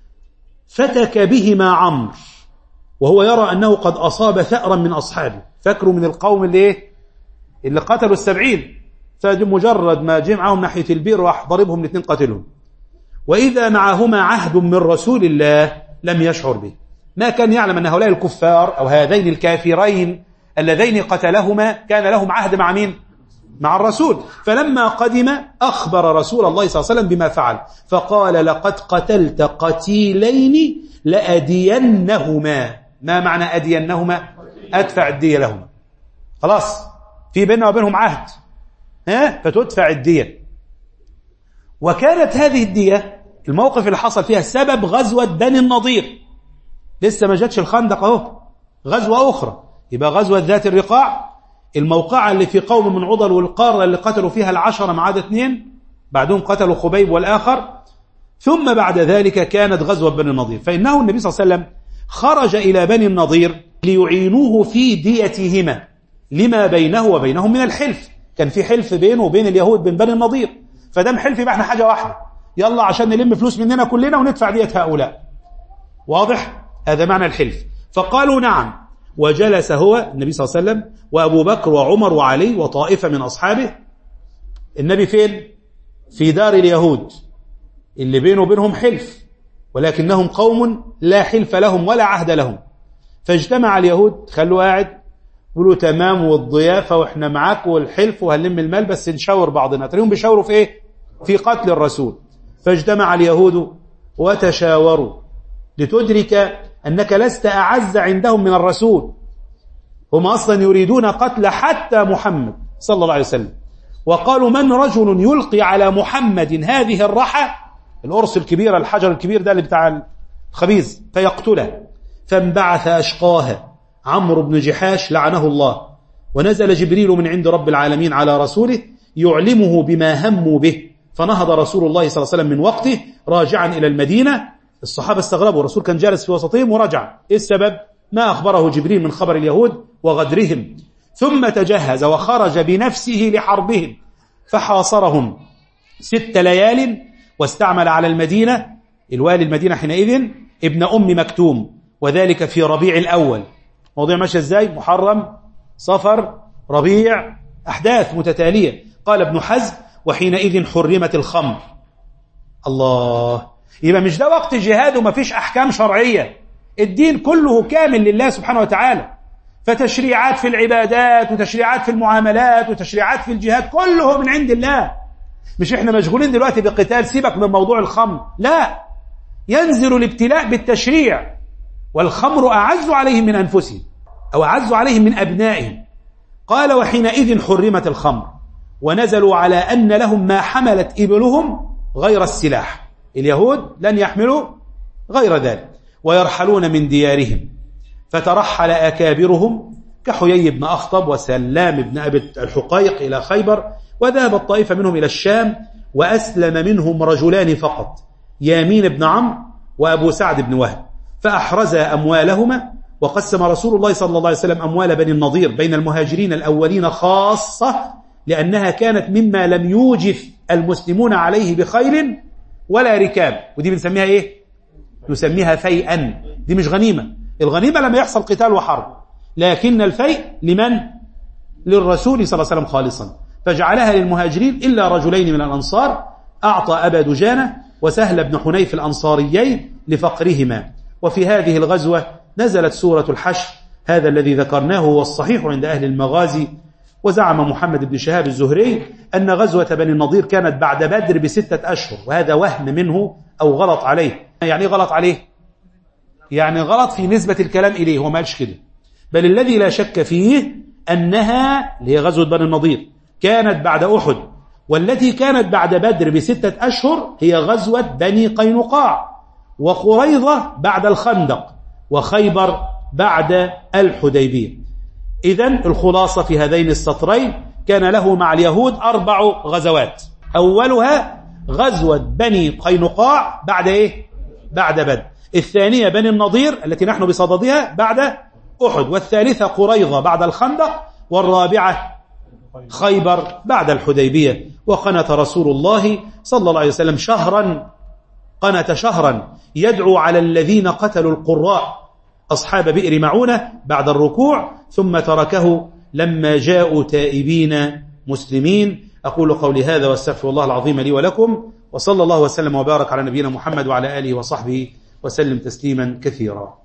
فتك بهما عمرو، وهو يرى أنه قد أصاب ثأرا من أصحابه، فكروا من القوم اللي إيه؟ اللي قتلوا السبعين، فمجرد ما جمعهم ناحية البير راح ضربهم الاثنين قتلهم. وإذا معهما عهد من رسول الله لم يشعر به، ما كان يعلم أن هؤلاء الكفار أو هذين الكافرين اللذين قتلهما كان لهم عهد مع مين؟ مع الرسول. فلما قدم أخبر رسول الله صلى الله عليه وسلم بما فعل، فقال: لقد قتلت قتيلين لأدينهما. ما معنى أدينهما؟ أدفع الدية لهما، خلاص في بيننا وبينهم عهد، ها؟ فتدفع الدية. وكانت هذه الدية الموقف اللي حصل فيها سبب غزوة بني النضير، لسه ما جاتش الخندق اهو، غزوة أخرى، يبقى غزوة ذات الرقاع، الموقعة اللي في قوم من عضل والقارة اللي قتلوا فيها العشرة ما عدا اثنين، بعدهم قتلوا خبيب والآخر. ثم بعد ذلك كانت غزوة بني النضير، فإنه النبي صلى الله عليه وسلم خرج إلى بني النضير ليعينوه في ديتهما لما بينه وبينهم من الحلف، كان في حلف بينه وبين اليهود بين بني النضير، فدام حلف يبقى احنا حاجة واحدة، يلا عشان نلم فلوس مننا كلنا وندفع دية هؤلاء، واضح؟ هذا معنى الحلف. فقالوا نعم، وجلس هو النبي صلى الله عليه وسلم وأبو بكر وعمر وعلي وطائفة من أصحابه. النبي فين؟ في دار اليهود اللي بينه وبينهم حلف، ولكنهم قوم لا حلف لهم ولا عهد لهم. فاجتمع اليهود، خلوا قاعد يقولوا تمام والضيافة واحنا معاك والحلف وهنلم المال، بس نشاور بعضنا، تريهم بيشاوروا في ايه؟ في قتل الرسول. فاجتمع اليهود وتشاوروا لتدرك أنك لست أعز عندهم من الرسول، هم أصلا يريدون قتل حتى محمد صلى الله عليه وسلم. وقالوا: من رجل يلقي على محمد هذه الرحى، الأرس الكبير، الحجر الكبير ده اللي بتاع الخبيز، فيقتله. فانبعث أشقاها عمرو بن جحاش لعنه الله، ونزل جبريل من عند رب العالمين على رسوله يعلمه بما هموا به، فنهض رسول الله صلى الله عليه وسلم من وقته راجعا إلى المدينة، الصحابة استغربوا، الرسول كان جالس في وسطهم ورجع. إيه السبب؟ ما أخبره جبريل من خبر اليهود وغدرهم. ثم تجهز وخرج بنفسه لحربهم فحاصرهم ست ليال، واستعمل على المدينة الوالي المدينة حينئذ ابن أم مكتوم، وذلك في ربيع الأول. موضوع ماشي ازاي؟ محرم، صفر، ربيع، أحداث متتالية. قال ابن حزم: وحينئذ حرمت الخمر. الله، يبقى مش ده وقت جهاد وما فيش أحكام شرعية، الدين كله كامل لله سبحانه وتعالى، فتشريعات في العبادات وتشريعات في المعاملات وتشريعات في الجهاد كله من عند الله. مش احنا مشغولين دلوقتي بقتال، سيبك من موضوع الخمر، لا، ينزل الابتلاء بالتشريع، والخمر أعز عليهم من أنفسهم أو أعز عليهم من أبنائهم. قال: وحينئذ حرمت الخمر، ونزلوا على أن لهم ما حملت إبلهم غير السلاح، اليهود لن يحملوا غير ذلك، ويرحلون من ديارهم. فترحل أكابرهم كحيي بن أخطب وسلام بن أبي الحقيق إلى خيبر، وذهب الطائفة منهم إلى الشام، وأسلم منهم رجلان فقط، يامين بن عمرو وأبو سعد بن وهب، فأحرزا أموالهما. وقسم رسول الله صلى الله عليه وسلم أموال بني النضير بين المهاجرين الأولين خاصة، لأنها كانت مما لم يوجف المسلمون عليه بخيل ولا ركاب، ودي بنسميها إيه؟ نسميها فيئا. دي مش غنيمة، الغنيمة لما يحصل قتال وحرب، لكن الفيء لمن؟ للرسول صلى الله عليه وسلم خالصا، فجعلها للمهاجرين إلا رجلين من الأنصار، أعطى أبا دجانة وسهل بن حنيف الأنصاريين لفقرهما. وفي هذه الغزوة نزلت سورة الحشر، هذا الذي ذكرناه هو الصحيح عند أهل المغازي. وزعم محمد بن شهاب الزهري أن غزوة بني النضير كانت بعد بدر بستة أشهر، وهذا وهم منه أو غلط عليه. يعني غلط عليه؟ يعني غلط في نسبة الكلام إليه، هو ما قالش كده، بل الذي لا شك فيه أنها اللي هي غزوة بني النضير كانت بعد أحد، والتي كانت بعد بدر بستة أشهر هي غزوة بني قينقاع، وقريظة بعد الخندق، وخيبر بعد الحديبية. إذن الخلاصة في هذين السطرين: كان له مع اليهود أربع غزوات، أولها غزوة بني قينقاع بعد إيه؟ بعد بدر، الثانية بني النضير التي نحن بصددها بعد أحد، والثالثة قريظة بعد الخندق، والرابعة خيبر بعد الحديبية. وقنت رسول الله صلى الله عليه وسلم شهرا، قنت شهرا يدعو على الذين قتلوا القراء أصحاب بئر معونة بعد الركوع، ثم تركه لما جاءوا تائبين مسلمين. أقول قولي هذا واستغفر الله العظيم لي ولكم، وصلى الله وسلم وبارك على نبينا محمد وعلى آله وصحبه وسلم تسليما كثيرا.